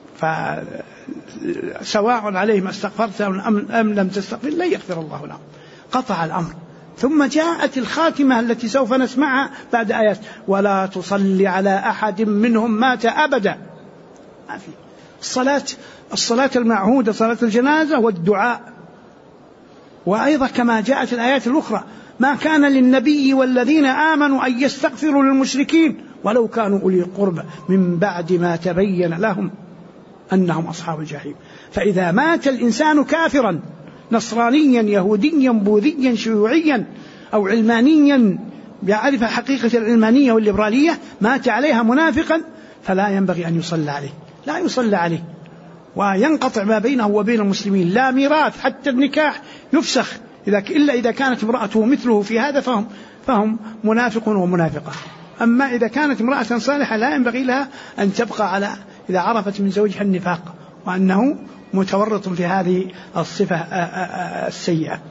فسواء عليهم استغفرت أم لم تستغفر لن يغفر الله لهم. قطع الأمر. ثم جاءت الخاتمة التي سوف نسمعها بعد آيات: ولا تصلي على أحد منهم مات أبدا. ما في الصلاة المعهودة صلاة الجنازة والدعاء وأيضا كما جاءت الآيات الأخرى: ما كان للنبي والذين آمنوا أن يستغفروا للمشركين ولو كانوا أولي قربى من بعد ما تبين لهم أنهم أصحاب الجحيم. فإذا مات الإنسان كافرا نصرانيا يهوديا بوذيا شيوعيا أو علمانيا يعرف حقيقة العلمانية والليبرالية، مات عليها منافقا، فلا ينبغي أن يصلى عليه، لا يصلى عليه، وينقطع ما بينه وبين المسلمين، لا ميراث، حتى النكاح يفسخ إلا إذا كانت امرأته مثله في هذا فهم منافق ومنافقة. أما إذا كانت امرأة صالحة لا ينبغي لها أن تبقى على، إذا عرفت من زوجها النفاق وأنه متورط في هذه الصفة السيئة.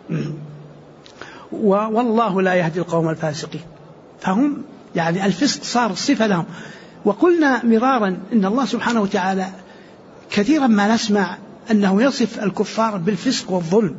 والله لا يهدي القوم الفاسقين. فهم يعني الفسق صار صفة لهم. وقلنا مرارا إن الله سبحانه وتعالى كثيرا ما نسمع أنه يصف الكفار بالفسق والظلم،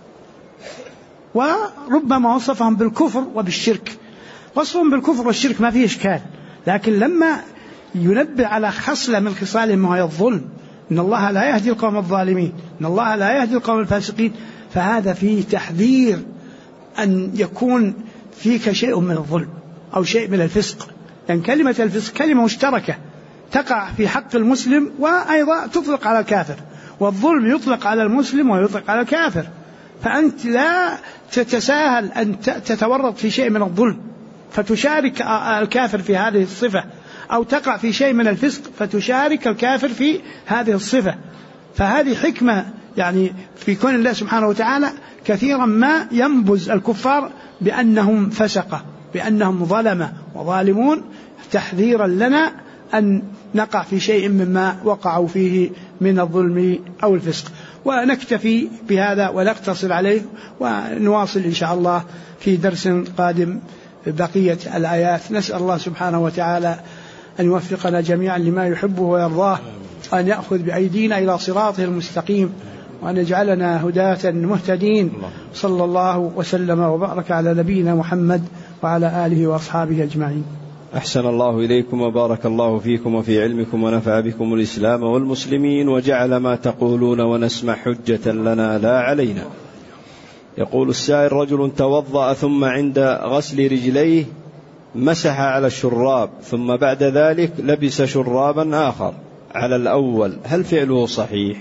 وربما وصفهم بالكفر وبالشرك. وصفهم بالكفر والشرك ما فيه إشكال، لكن لما ينبه على خصلة من خصالهم وهي الظلم، إن الله لا يهدي القوم الظالمين، إن الله لا يهدي القوم الفاسقين، فهذا فيه تحذير أن يكون فيك شيء من الظلم أو شيء من الفسق، لأن كلمة الفسق كلمة مشتركة تقع في حق المسلم وأيضا تطلق على الكافر، والظلم يطلق على المسلم ويطلق على الكافر. فأنت لا تتساهل أن تتورط في شيء من الظلم فتشارك الكافر في هذه الصفة، أو تقع في شيء من الفسق فتشارك الكافر في هذه الصفة. فهذه حكمة يعني في كون الله سبحانه وتعالى كثيرا ما ينبذ الكفار بأنهم فسقة، بأنهم ظلمة وظالمون، تحذيرا لنا أن نقع في شيء مما وقعوا فيه من الظلم أو الفسق. ونكتفي بهذا ونقتصر عليه، ونواصل إن شاء الله في درس قادم بقية الآيات. نسأل الله سبحانه وتعالى أن يوفقنا جميعا لما يحبه ويرضاه، وأن يأخذ بأيدينا إلى صراطه المستقيم، وأن يجعلنا هداة مهتدين. صلى الله وسلم وبارك على نبينا محمد وعلى آله وأصحابه أجمعين. أحسن الله إليكم وبارك الله فيكم وفي علمكم ونفع بكم الإسلام والمسلمين، وجعل ما تقولون ونسمع حجة لنا لا علينا. يقول السائل: رجل توضأ ثم عند غسل رجليه مسح على الشراب، ثم بعد ذلك لبس شرابا آخر على الأول، هل فعله صحيح؟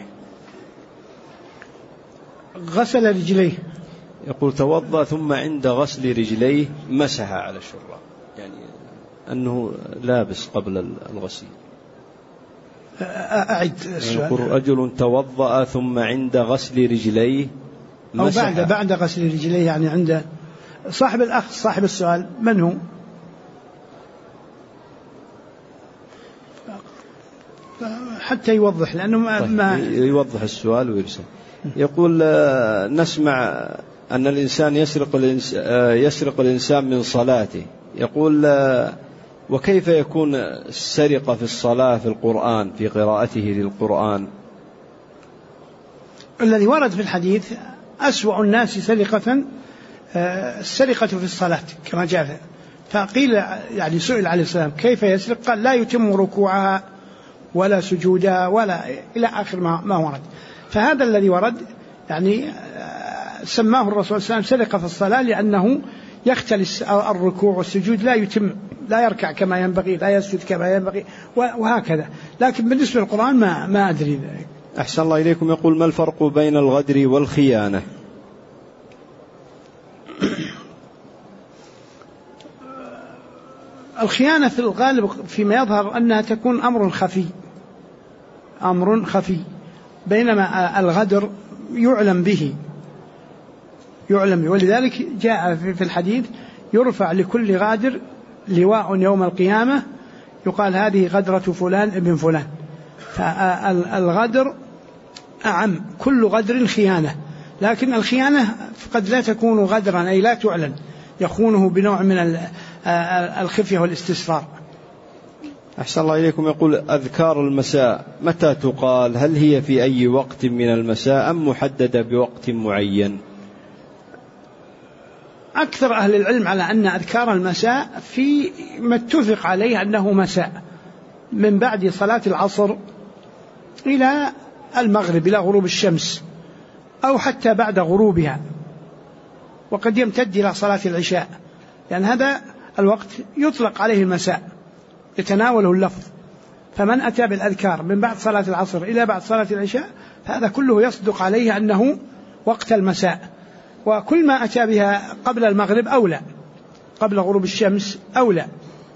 غسل رجليه، يقول توضأ ثم عند غسل رجليه مسح على الشراب، يعني أنه لابس قبل الغسيل. أعد السؤال. يقول رجل توضأ ثم عند غسل رجليه مسح، أو بعد غسل رجليه، يعني عند صاحب الأخ صاحب السؤال من هو؟ حتى يوضح، لأنه ما يوضح السؤال ويرسل. يقول: نسمع أن الإنسان يسرق الإنسان من صلاته. يقول: وكيف يكون السرقة في الصلاة في القرآن، في قراءته للقرآن؟ الذي ورد في الحديث: أسوأ الناس سرقة السرقة في الصلاة، كما جاء. فقيل يعني سئل عليه السلام كيف يسرق؟ قال: لا يتم ركوعها ولا سجودها ولا إلى آخر ما ورد. فهذا الذي ورد يعني سماه الرسول صلى الله عليه وسلم سرقة في الصلاة، لأنه يختلس الركوع والسجود، لا يتم، لا يركع كما ينبغي، لا يسجد كما ينبغي، وهكذا. لكن بالنسبة للقرآن ما أدري ذلك. أحسن الله إليكم. يقول: ما الفرق بين الغدر والخيانة؟ الخيانة في الغالب فيما يظهر أنها تكون أمر خفي، بينما الغدر يعلم به. ولذلك جاء في الحديث: يرفع لكل غادر لواء يوم القيامة يقال هذه غدرة فلان ابن فلان. فالغدر أعم، كل غدر خيانة، لكن الخيانة قد لا تكون غدرا، أي لا تعلن، يخونه بنوع من الخفية والاستسرار. أحسن الله إليكم. يقول: أذكار المساء متى تقال؟ هل هي في أي وقت من المساء أم محددة بوقت معين؟ أكثر أهل العلم على أن أذكار المساء في ما اتفق عليه أنه مساء، من بعد صلاة العصر إلى المغرب، إلى غروب الشمس، أو حتى بعد غروبها، وقد يمتد إلى صلاة العشاء، لأن هذا الوقت يطلق عليه المساء يتناوله اللفظ. فمن أتى بالأذكار من بعد صلاة العصر إلى بعد صلاة العشاء فهذا كله يصدق عليه أنه وقت المساء، وكل ما أتى بها قبل المغرب أولى، قبل غروب الشمس أولى.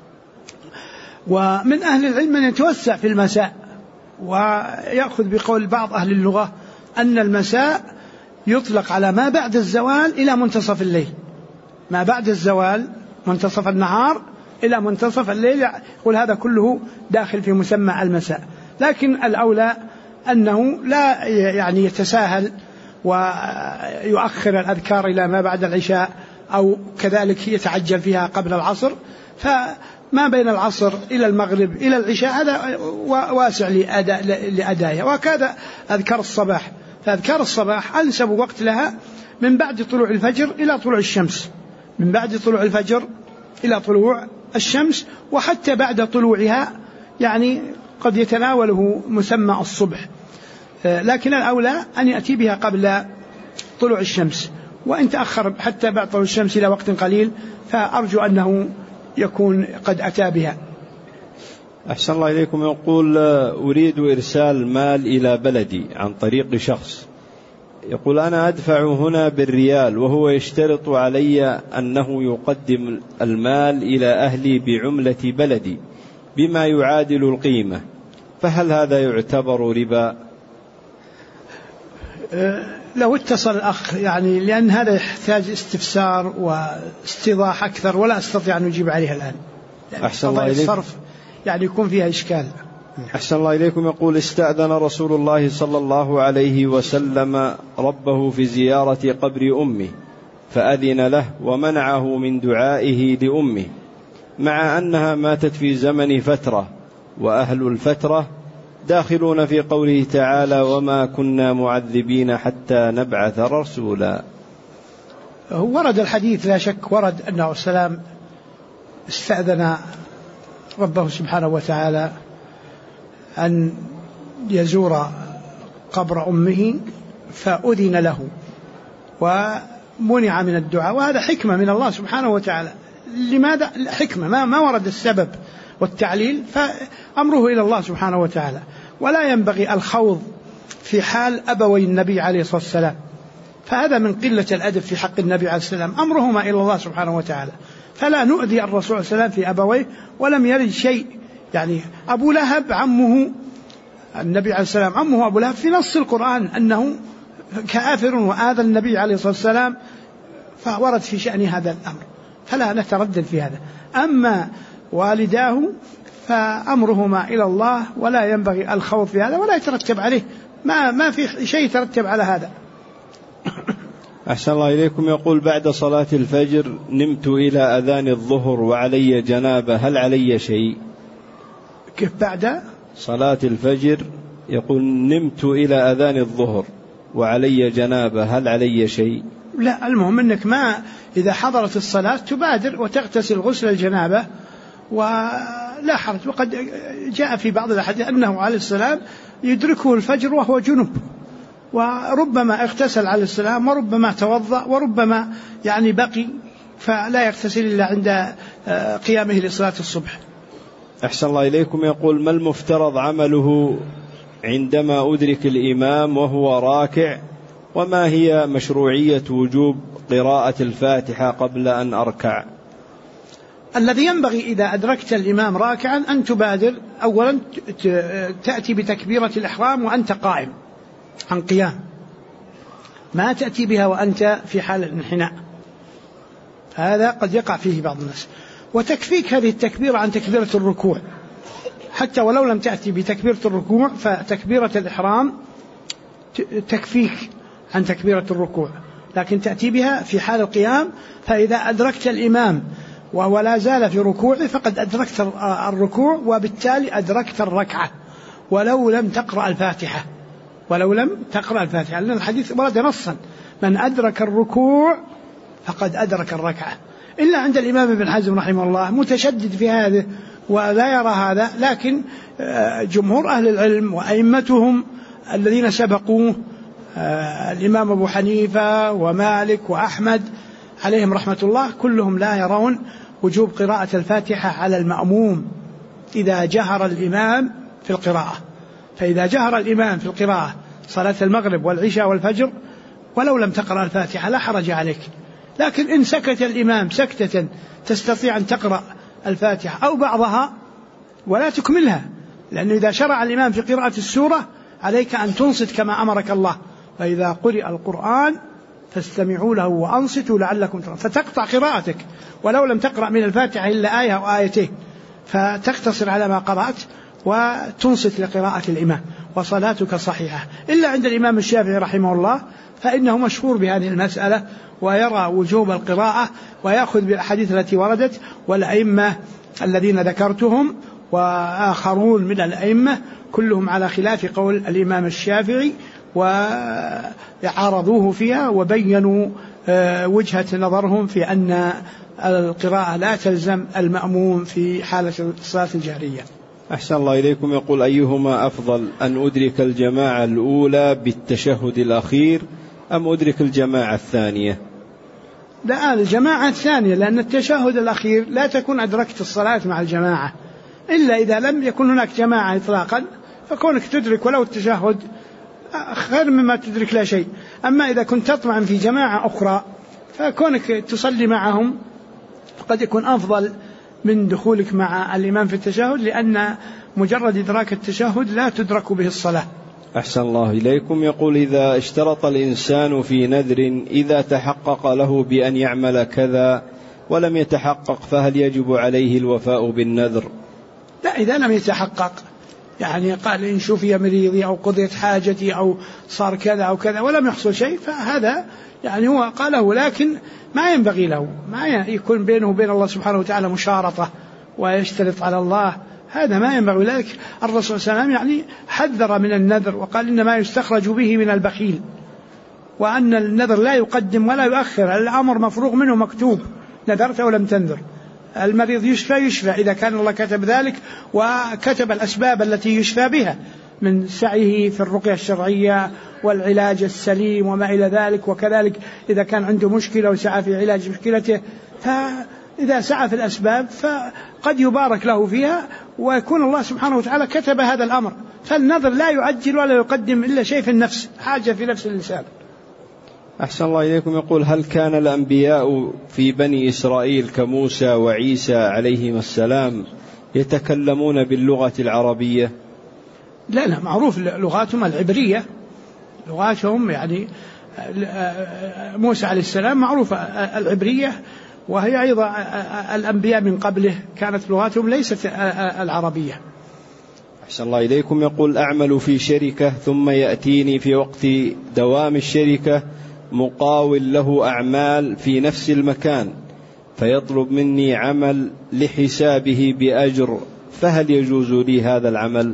ومن أهل العلم من يتوسع في المساء ويأخذ بقول بعض أهل اللغة أن المساء يطلق على ما بعد الزوال إلى منتصف الليل، ما بعد الزوال منتصف النهار إلى منتصف الليل، يقول هذا كله داخل في مسمى المساء. لكن الأولى أنه لا يعني يتساهل ويؤخر الأذكار إلى ما بعد العشاء، أو كذلك يتعجل فيها قبل العصر. فما بين العصر إلى المغرب إلى العشاء هذا واسع لأدائها. وكذا أذكار الصباح، فأذكار الصباح أنسب وقت لها من بعد طلوع الفجر إلى طلوع الشمس، من بعد طلوع الفجر إلى طلوع الشمس، وحتى بعد طلوعها يعني قد يتناوله مسمى الصبح، لكن الأولى أن يأتي بها قبل طلوع الشمس. وإن تأخر حتى بعد طلوع الشمس إلى وقت قليل فأرجو أنه يكون قد أتى بها. أحسن الله إليكم. يقول أريد إرسال مال إلى بلدي عن طريق شخص، يقول أنا أدفع هنا بالريال وهو يشترط علي أنه يقدم المال إلى أهلي بعملة بلدي بما يعادل القيمة، فهل هذا يعتبر ربا؟ لو اتصل الأخ يعني، لأن هذا يحتاج استفسار واستيضاح أكثر ولا أستطيع أن أجيب عليها الآن. أحسن الله إليكم. الصرف يعني يكون فيها إشكال. أحسن الله إليكم. يقول استأذن رسول الله صلى الله عليه وسلم ربه في زيارة قبر أمه فأذن له ومنعه من دعائه لأمه، مع أنها ماتت في زمن فترة، وأهل الفترة داخلون في قوله تعالى وما كنا معذبين حتى نبعث رسولا. ورد الحديث لا شك، ورد أنه السلام استأذن ربه سبحانه وتعالى أن يزور قبر أمه فأذن له ومنع من الدعاء، وهذا حكمة من الله سبحانه وتعالى. لماذا حكمة؟ ما ورد السبب والتعليل، فأمره إلى الله سبحانه وتعالى. ولا ينبغي الخوض في حال أبوي النبي عليه الصلاة والسلام، فهذا من قلة الأدب في حق النبي عليه الصلاة والسلام، أمرهما إلى الله سبحانه وتعالى. فلا نؤذي الرسول صلى الله عليه وسلم في أبويه، ولم يرد شيء. يعني أبو لهب عمه النبي عليه السلام، عمه أبو لهب في نص القرآن أنه كافر وآذى النبي عليه الصلاة والسلام، فورد في شأن هذا الأمر، فلا نتردد في هذا. أما والداه فأمرهما إلى الله، ولا ينبغي الخوض في هذا ولا يترتب عليه، ما في شيء يترتب على هذا. أحسن الله إليكم. يقول بعد صلاة الفجر نمت إلى أذان الظهر وعلي جنابة، هل علي شيء؟ كيف بعد صلاة الفجر؟ يقول نمت إلى أذان الظهر وعلي جنابة، هل علي شيء؟ لا، المهم أنك ما إذا حضرت الصلاة تبادر وتغتسل غسل الجنابة ولا حرج. وقد جاء في بعض الأحاديث أنه عليه السلام يدركه الفجر وهو جنب، وربما اغتسل عليه السلام، وربما توضأ، وربما يعني بقي فلا يغتسل إلا عند قيامه لصلاة الصبح. أحسن الله إليكم. يقول ما المفترض عمله عندما أدرك الإمام وهو راكع، وما هي مشروعية وجوب قراءة الفاتحة قبل أن أركع؟ الذي ينبغي إذا أدركت الإمام راكعا أن تبادر أولا تأتي بتكبيرة الإحرام وأنت قائم عن قيام، ما تأتي بها وأنت في حال الانحناء، هذا قد يقع فيه بعض الناس. وتكفيك هذه التكبيرة عن تكبيرة الركوع، حتى ولو لم تأتي بتكبيرة الركوع فتكبيرة الإحرام تكفيك عن تكبيرة الركوع، لكن تأتي بها في حال القيام. فإذا أدركت الإمام وهو لا زال في ركوعه فقد أدركت الركوع، وبالتالي أدركت الركعة ولو لم تقرأ الفاتحة، لأن الحديث ورد نصا من أدرك الركوع فقد أدرك الركعة، إلا عند الإمام ابن حزم رحمه الله متشدد في هذا ولا يرى هذا. لكن جمهور أهل العلم وأئمتهم الذين سبقوه الإمام أبو حنيفة ومالك وأحمد عليهم رحمة الله كلهم لا يرون وجوب قراءة الفاتحة على المأموم إذا جهر الإمام في القراءة. فإذا جهر الإمام في القراءة صلاة المغرب والعشاء والفجر ولو لم تقرأ الفاتحة لا حرج عليك، لكن إن سكت الإمام سكتة تستطيع أن تقرأ الفاتحة أو بعضها ولا تكملها، لأنه إذا شرع الإمام في قراءة السورة عليك أن تنصت كما أمرك الله، فإذا قرئ القرآن فاستمعوا له وأنصتوا لعلكم ترحمون، فتقطع قراءتك ولو لم تقرأ من الفاتحة إلا آية أو آيتين، فتقتصر على ما قرأت وتنصت لقراءة الإمام وصلاتك صحيحة. إلا عند الإمام الشافعي رحمه الله فإنه مشهور بهذه المسألة ويرى وجوب القراءة ويأخذ بالأحاديث التي وردت، والأئمة الذين ذكرتهم وآخرون من الأئمة كلهم على خلاف قول الإمام الشافعي وعارضوه فيها وبينوا وجهة نظرهم في أن القراءة لا تلزم المأموم في حالة الصلاة الجهرية. أحسن الله إليكم. يقول أيهما أفضل، أن أدرك الجماعة الأولى بالتشهد الأخير أم أدرك الجماعة الثانية؟ لا، الجماعة الثانية، لأن التشهد الأخير لا تكون أدركت الصلاة مع الجماعة إلا إذا لم يكن هناك جماعة إطلاقا، فكونك تدرك ولو التشهد خير مما تدرك لا شيء. أما إذا كنت تطمع في جماعة أخرى فكونك تصلي معهم قد يكون أفضل من دخولك مع الإمام في التشهد، لأن مجرد إدراك التشهد لا تدرك به الصلاة. أحسن الله إليكم. يقول إذا اشترط الإنسان في نذر إذا تحقق له بأن يعمل كذا ولم يتحقق فهل يجب عليه الوفاء بالنذر؟ لا، إذا لم يتحقق، يعني قال إن شفي مريضي أو قضيت حاجتي أو صار كذا أو كذا ولم يحصل شيء فهذا يعني هو قاله، لكن ما ينبغي له ما يكون بينه وبين الله سبحانه وتعالى مشارطة ويشترط على الله، هذا ما ينبغي. لذلك الرسول صلى الله عليه وسلم يعني حذر من النذر وقال إنما يستخرج به من البخيل، وأن النذر لا يقدم ولا يؤخر، الأمر مفروغ منه مكتوب، نذرت ولم تنذر. المريض يشفى إذا كان الله كتب ذلك وكتب الأسباب التي يشفى بها من سعيه في الرقية الشرعية والعلاج السليم وما إلى ذلك، وكذلك إذا كان عنده مشكلة وسعى في علاج مشكلته، فإذا سعى في الأسباب فقد يبارك له فيها ويكون الله سبحانه وتعالى كتب هذا الأمر. فالنذر لا يعجل ولا يقدم إلا شيء في النفس، حاجة في نفس الإنسان. أحسن الله إليكم. يقول هل كان الأنبياء في بني إسرائيل كموسى وعيسى عليهما السلام يتكلمون باللغة العربية؟ لا، معروف لغاتهم العبرية، لغاتهم يعني موسى عليه السلام معروفة العبرية، وهي أيضا الأنبياء من قبله كانت لغاتهم ليست العربية. أحسن الله إليكم. يقول أعمل في شركة ثم يأتيني في وقت دوام الشركة مقاول له أعمال في نفس المكان فيطلب مني عمل لحسابه بأجر، فهل يجوز لي هذا العمل؟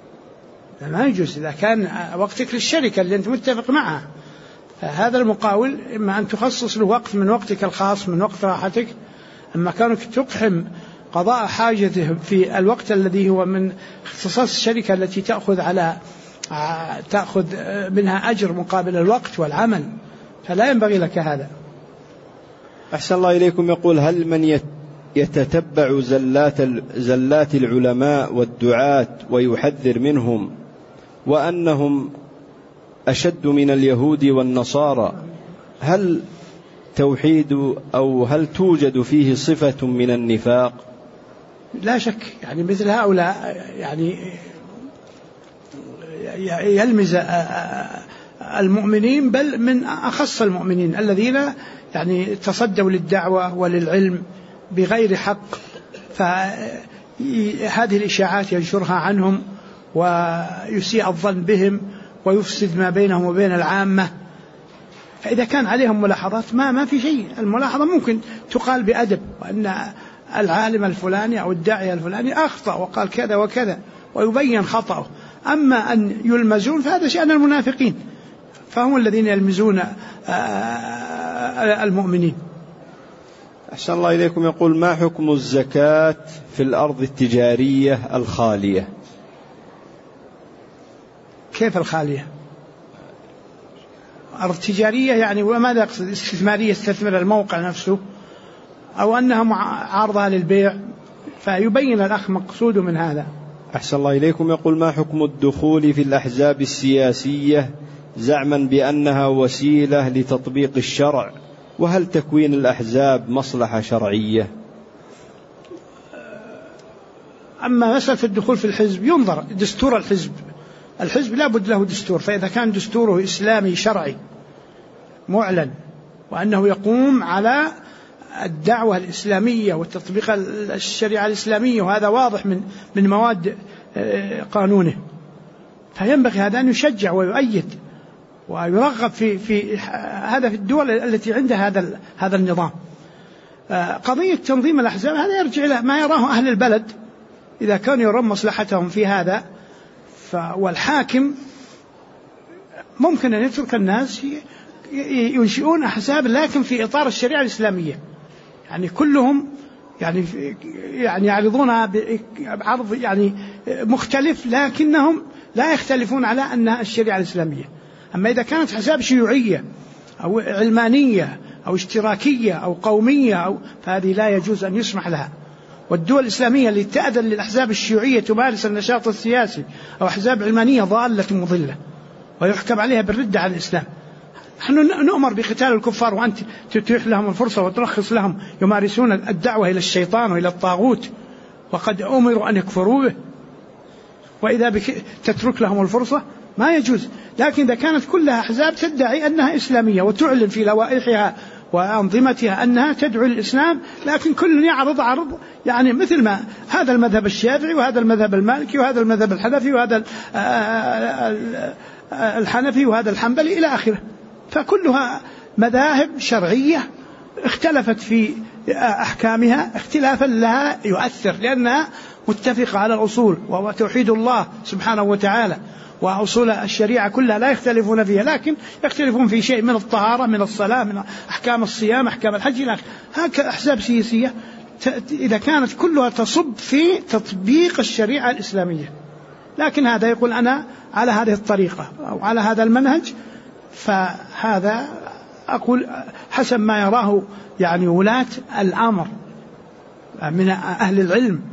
ما يجوز إذا كان وقتك للشركة اللي أنت متفق معها، هذا المقاول إما أن تخصص له وقت من وقتك الخاص من وقت راحتك، أما كانك تقحم قضاء حاجته في الوقت الذي هو من اختصاص الشركة التي تأخذ منها أجر مقابل الوقت والعمل، فلا ينبغي لك هذا. أحسن الله إليكم. يقول هل من يتتبع زلات العلماء والدعاة ويحذر منهم وأنهم أشد من اليهود والنصارى، هل توحيد أو هل توجد فيه صفة من النفاق؟ لا شك، يعني مثل هؤلاء يعني يلمز المؤمنين، بل من أخص المؤمنين الذين يعني تصدوا للدعوة وللعلم بغير حق، فهذه الإشاعات ينشرها عنهم ويسيء الظن بهم ويفسد ما بينهم وبين العامة. فإذا كان عليهم ملاحظات ما في شيء، الملاحظة ممكن تقال بأدب، وأن العالم الفلاني أو الداعية الفلاني أخطأ وقال كذا وكذا ويبين خطأه. أما أن يلمزون فهذا شأن المنافقين، فهم الذين يلمزون المؤمنين. أحسن الله إليكم. يقول ما حكم الزكاة في الأرض التجارية الخالية؟ كيف الخالية؟ أرض تجارية يعني، وماذا يقصد؟ استثمارية، يستثمر الموقع نفسه، أو أنها عارضة للبيع، فيبين الأخ مقصوده من هذا. أحسن الله إليكم. يقول: ما حكم الدخول في الأحزاب السياسية زعما بأنها وسيلة لتطبيق الشرع، وهل تكوين الأحزاب مصلحة شرعية؟ أما مسألة الدخول في الحزب ينظر دستور الحزب لا بد له دستور، فإذا كان دستوره إسلامي شرعي معلن وأنه يقوم على الدعوة الإسلامية وتطبيق الشريعة الإسلامية، وهذا واضح من مواد قانونه، فينبغي هذا أن يشجع ويؤيد ويرغب في هذا في الدول التي عندها هذا النظام. قضية تنظيم الأحزاب هذا يرجع إلى ما يراه أهل البلد، إذا كانوا يرون مصلحتهم في هذا، والحاكم ممكن أن يترك الناس ينشئون أحزاب لكن في إطار الشريعة الإسلامية، يعني كلهم يعني يعرضونها بعرض يعني مختلف، لكنهم لا يختلفون على أنها الشريعة الإسلامية. أما إذا كانت أحزاب شيوعية أو علمانية أو اشتراكية أو قومية فهذه لا يجوز أن يسمح لها. والدول الإسلامية اللي تأذن للأحزاب الشيوعية تمارس النشاط السياسي أو أحزاب علمانية ضالة مضلة ويحكم عليها بالردة عن الإسلام. نحن نؤمر بقتال الكفار وأنت تتيح لهم الفرصة وترخص لهم يمارسون الدعوة إلى الشيطان وإلى الطاغوت وقد أمروا أن يكفروا به، وإذا تترك لهم الفرصة ما يجوز. لكن إذا كانت كلها أحزاب تدعي أنها إسلامية وتعلن في لوائحها وأنظمتها أنها تدعو الإسلام، لكن كل يعرض عرض يعني مثل ما هذا المذهب الشافعي وهذا المذهب المالكي وهذا المذهب الحنفي وهذا الحنفي وهذا الحنبلي إلى آخره، فكلها مذاهب شرعية اختلفت في أحكامها اختلافا لها يؤثر، لأنها متفقة على الأصول وهو توحيد الله سبحانه وتعالى، وأصول الشريعة كلها لا يختلفون فيها، لكن يختلفون في شيء من الطهارة، من الصلاة، من أحكام الصيام، أحكام الحج. هكذا أحزاب سياسية إذا كانت كلها تصب في تطبيق الشريعة الإسلامية، لكن هذا يقول أنا على هذه الطريقة أو على هذا المنهج، فهذا أقول حسب ما يراه يعني ولاة الأمر من أهل العلم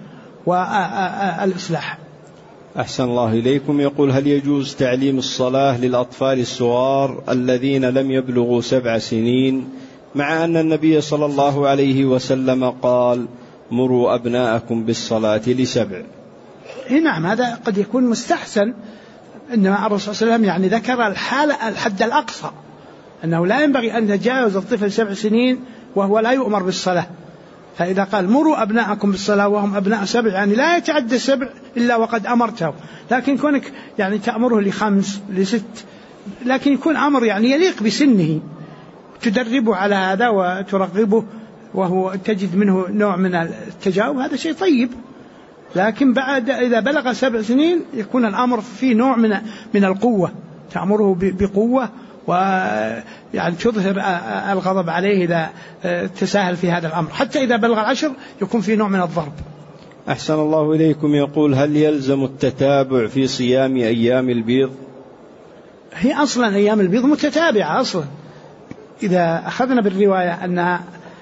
والإصلاح. أحسن الله إليكم. يقول: هل يجوز تعليم الصلاة للأطفال الصغار الذين لم يبلغوا 7 سنين، مع أن النبي صلى الله عليه وسلم قال: مروا أبناءكم بالصلاة ل7؟ نعم، هذا قد يكون مستحسن، إنما الرسول صلى الله عليه وسلم يعني ذكر الحد الأقصى، أنه لا ينبغي أن يتجاوز الطفل 7 سنين وهو لا يؤمر بالصلاة. فإذا قال مروا أبناءكم بالصلاة وهم أبناء 7 يعني لا يتعدى 7 إلا وقد أمرته، لكن كونك يعني تأمره ل5 ل6، لكن يكون أمر يعني يليق بسنه، تدربه على هذا وترغبه وهو تجد منه نوع من التجاوب، هذا شيء طيب. لكن بعد إذا بلغ 7 سنين يكون الأمر فيه نوع من القوة، تأمره بقوة ويعني تظهر الغضب عليه إذا تساهل في هذا الأمر، حتى إذا بلغ 10 يكون في نوع من الضرب. أحسن الله إليكم. يقول: هل يلزم التتابع في صيام أيام البيض؟ هي أصلا أيام البيض متتابعة أصلا، إذا أخذنا بالرواية أنها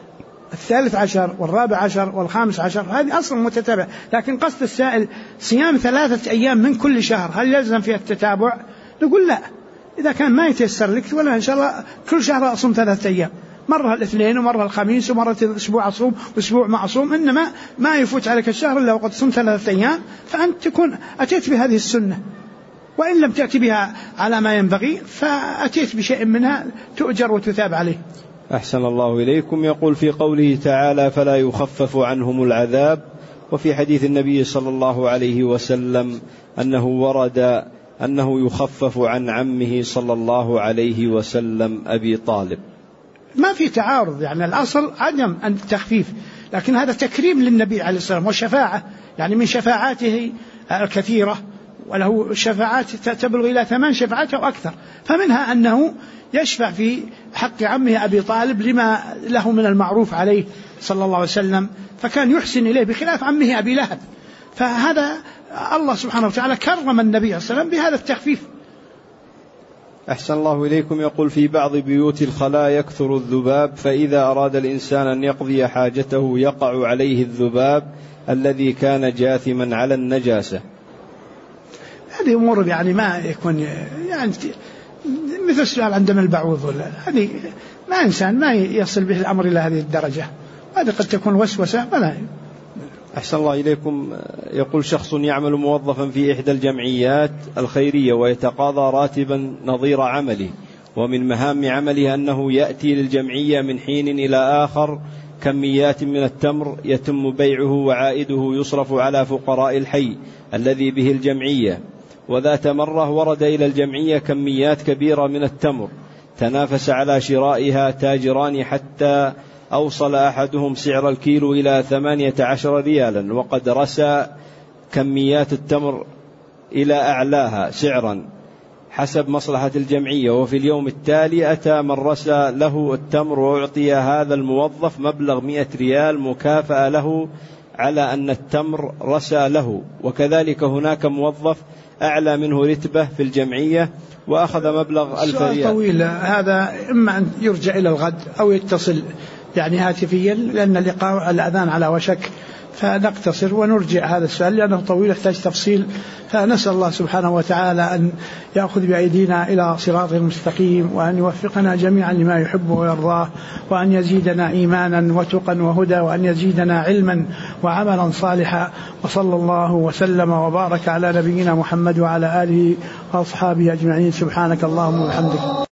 13 و14 و15 هذه أصلا متتابعة، لكن قصد السائل صيام 3 أيام من كل شهر هل يلزم فيها التتابع؟ نقول لا، إذا كان ما يتيسر لك ولا إن شاء الله كل شهر أصوم 3 أيام، مرة الاثنين ومرة الخميس ومرة الأسبوع أصوم وأسبوع ما أصوم، إنما ما يفوت عليك الشهر إلا وقد صمت 3 أيام، فأنت تكون أتيت بهذه السنة، وإن لم تأتي بها على ما ينبغي فأتيت بشيء منها تؤجر وتثاب عليه. أحسن الله إليكم. يقول: في قوله تعالى: فلا يخفف عنهم العذاب، وفي حديث النبي صلى الله عليه وسلم أنه ورد أنه يخفف عن عمه صلى الله عليه وسلم أبي طالب، ما في تعارض، يعني الأصل عدم التخفيف، لكن هذا تكريم للنبي عليه السلام وشفاعة، يعني من شفاعاته الكثيرة، وله شفاعات تبلغ إلى 8 شفاعات أو أكثر، فمنها أنه يشفع في حق عمه أبي طالب لما له من المعروف عليه صلى الله عليه وسلم، فكان يحسن إليه بخلاف عمه أبي لهب، فهذا الله سبحانه وتعالى كرم النبي صلى الله عليه وسلم بهذا التخفيف. أحسن الله إليكم. يقول: في بعض بيوت الخلاء يكثر الذباب، فإذا أراد الإنسان أن يقضي حاجته يقع عليه الذباب الذي كان جاثما على النجاسة. هذه أمور يعني ما يكون يعني مثل السؤال عن دم البعوض ولا هذه ما إنسان ما يصل به الأمر إلى هذه الدرجة، هذه قد تكون وسوسة ولا. أحسن الله إليكم. يقول: شخص يعمل موظفا في إحدى الجمعيات الخيرية ويتقاضى راتبا نظير عمله، ومن مهام عمله أنه يأتي للجمعية من حين إلى آخر كميات من التمر يتم بيعه وعائده يصرف على فقراء الحي الذي به الجمعية. وذات مرة ورد إلى الجمعية كميات كبيرة من التمر، تنافس على شرائها تاجران حتى أوصل أحدهم سعر الكيلو إلى 18 ريالا، وقد رسى كميات التمر إلى أعلاها سعرا حسب مصلحة الجمعية. وفي اليوم التالي أتى من رسى له التمر وأعطي هذا الموظف مبلغ 100 ريال مكافأة له على أن التمر رسى له، وكذلك هناك موظف أعلى منه رتبة في الجمعية وأخذ مبلغ 1000 ريال. طويل هذا، إما أن يرجع إلى الغد أو يتصل يعني هاتفيا، لأن الأذان على وشك، فنقتصر ونرجع هذا السؤال لأنه طويل يحتاج تفصيل. فنسأل الله سبحانه وتعالى أن يأخذ بأيدينا إلى صراط المستقيم، وأن يوفقنا جميعا لما يحب ويرضاه، وأن يزيدنا إيمانا وتقا وهدى، وأن يزيدنا علما وعملا صالحا. وصلى الله وسلم وبارك على نبينا محمد وعلى آله وأصحابه أجمعين. سبحانك اللهم وبحمدك.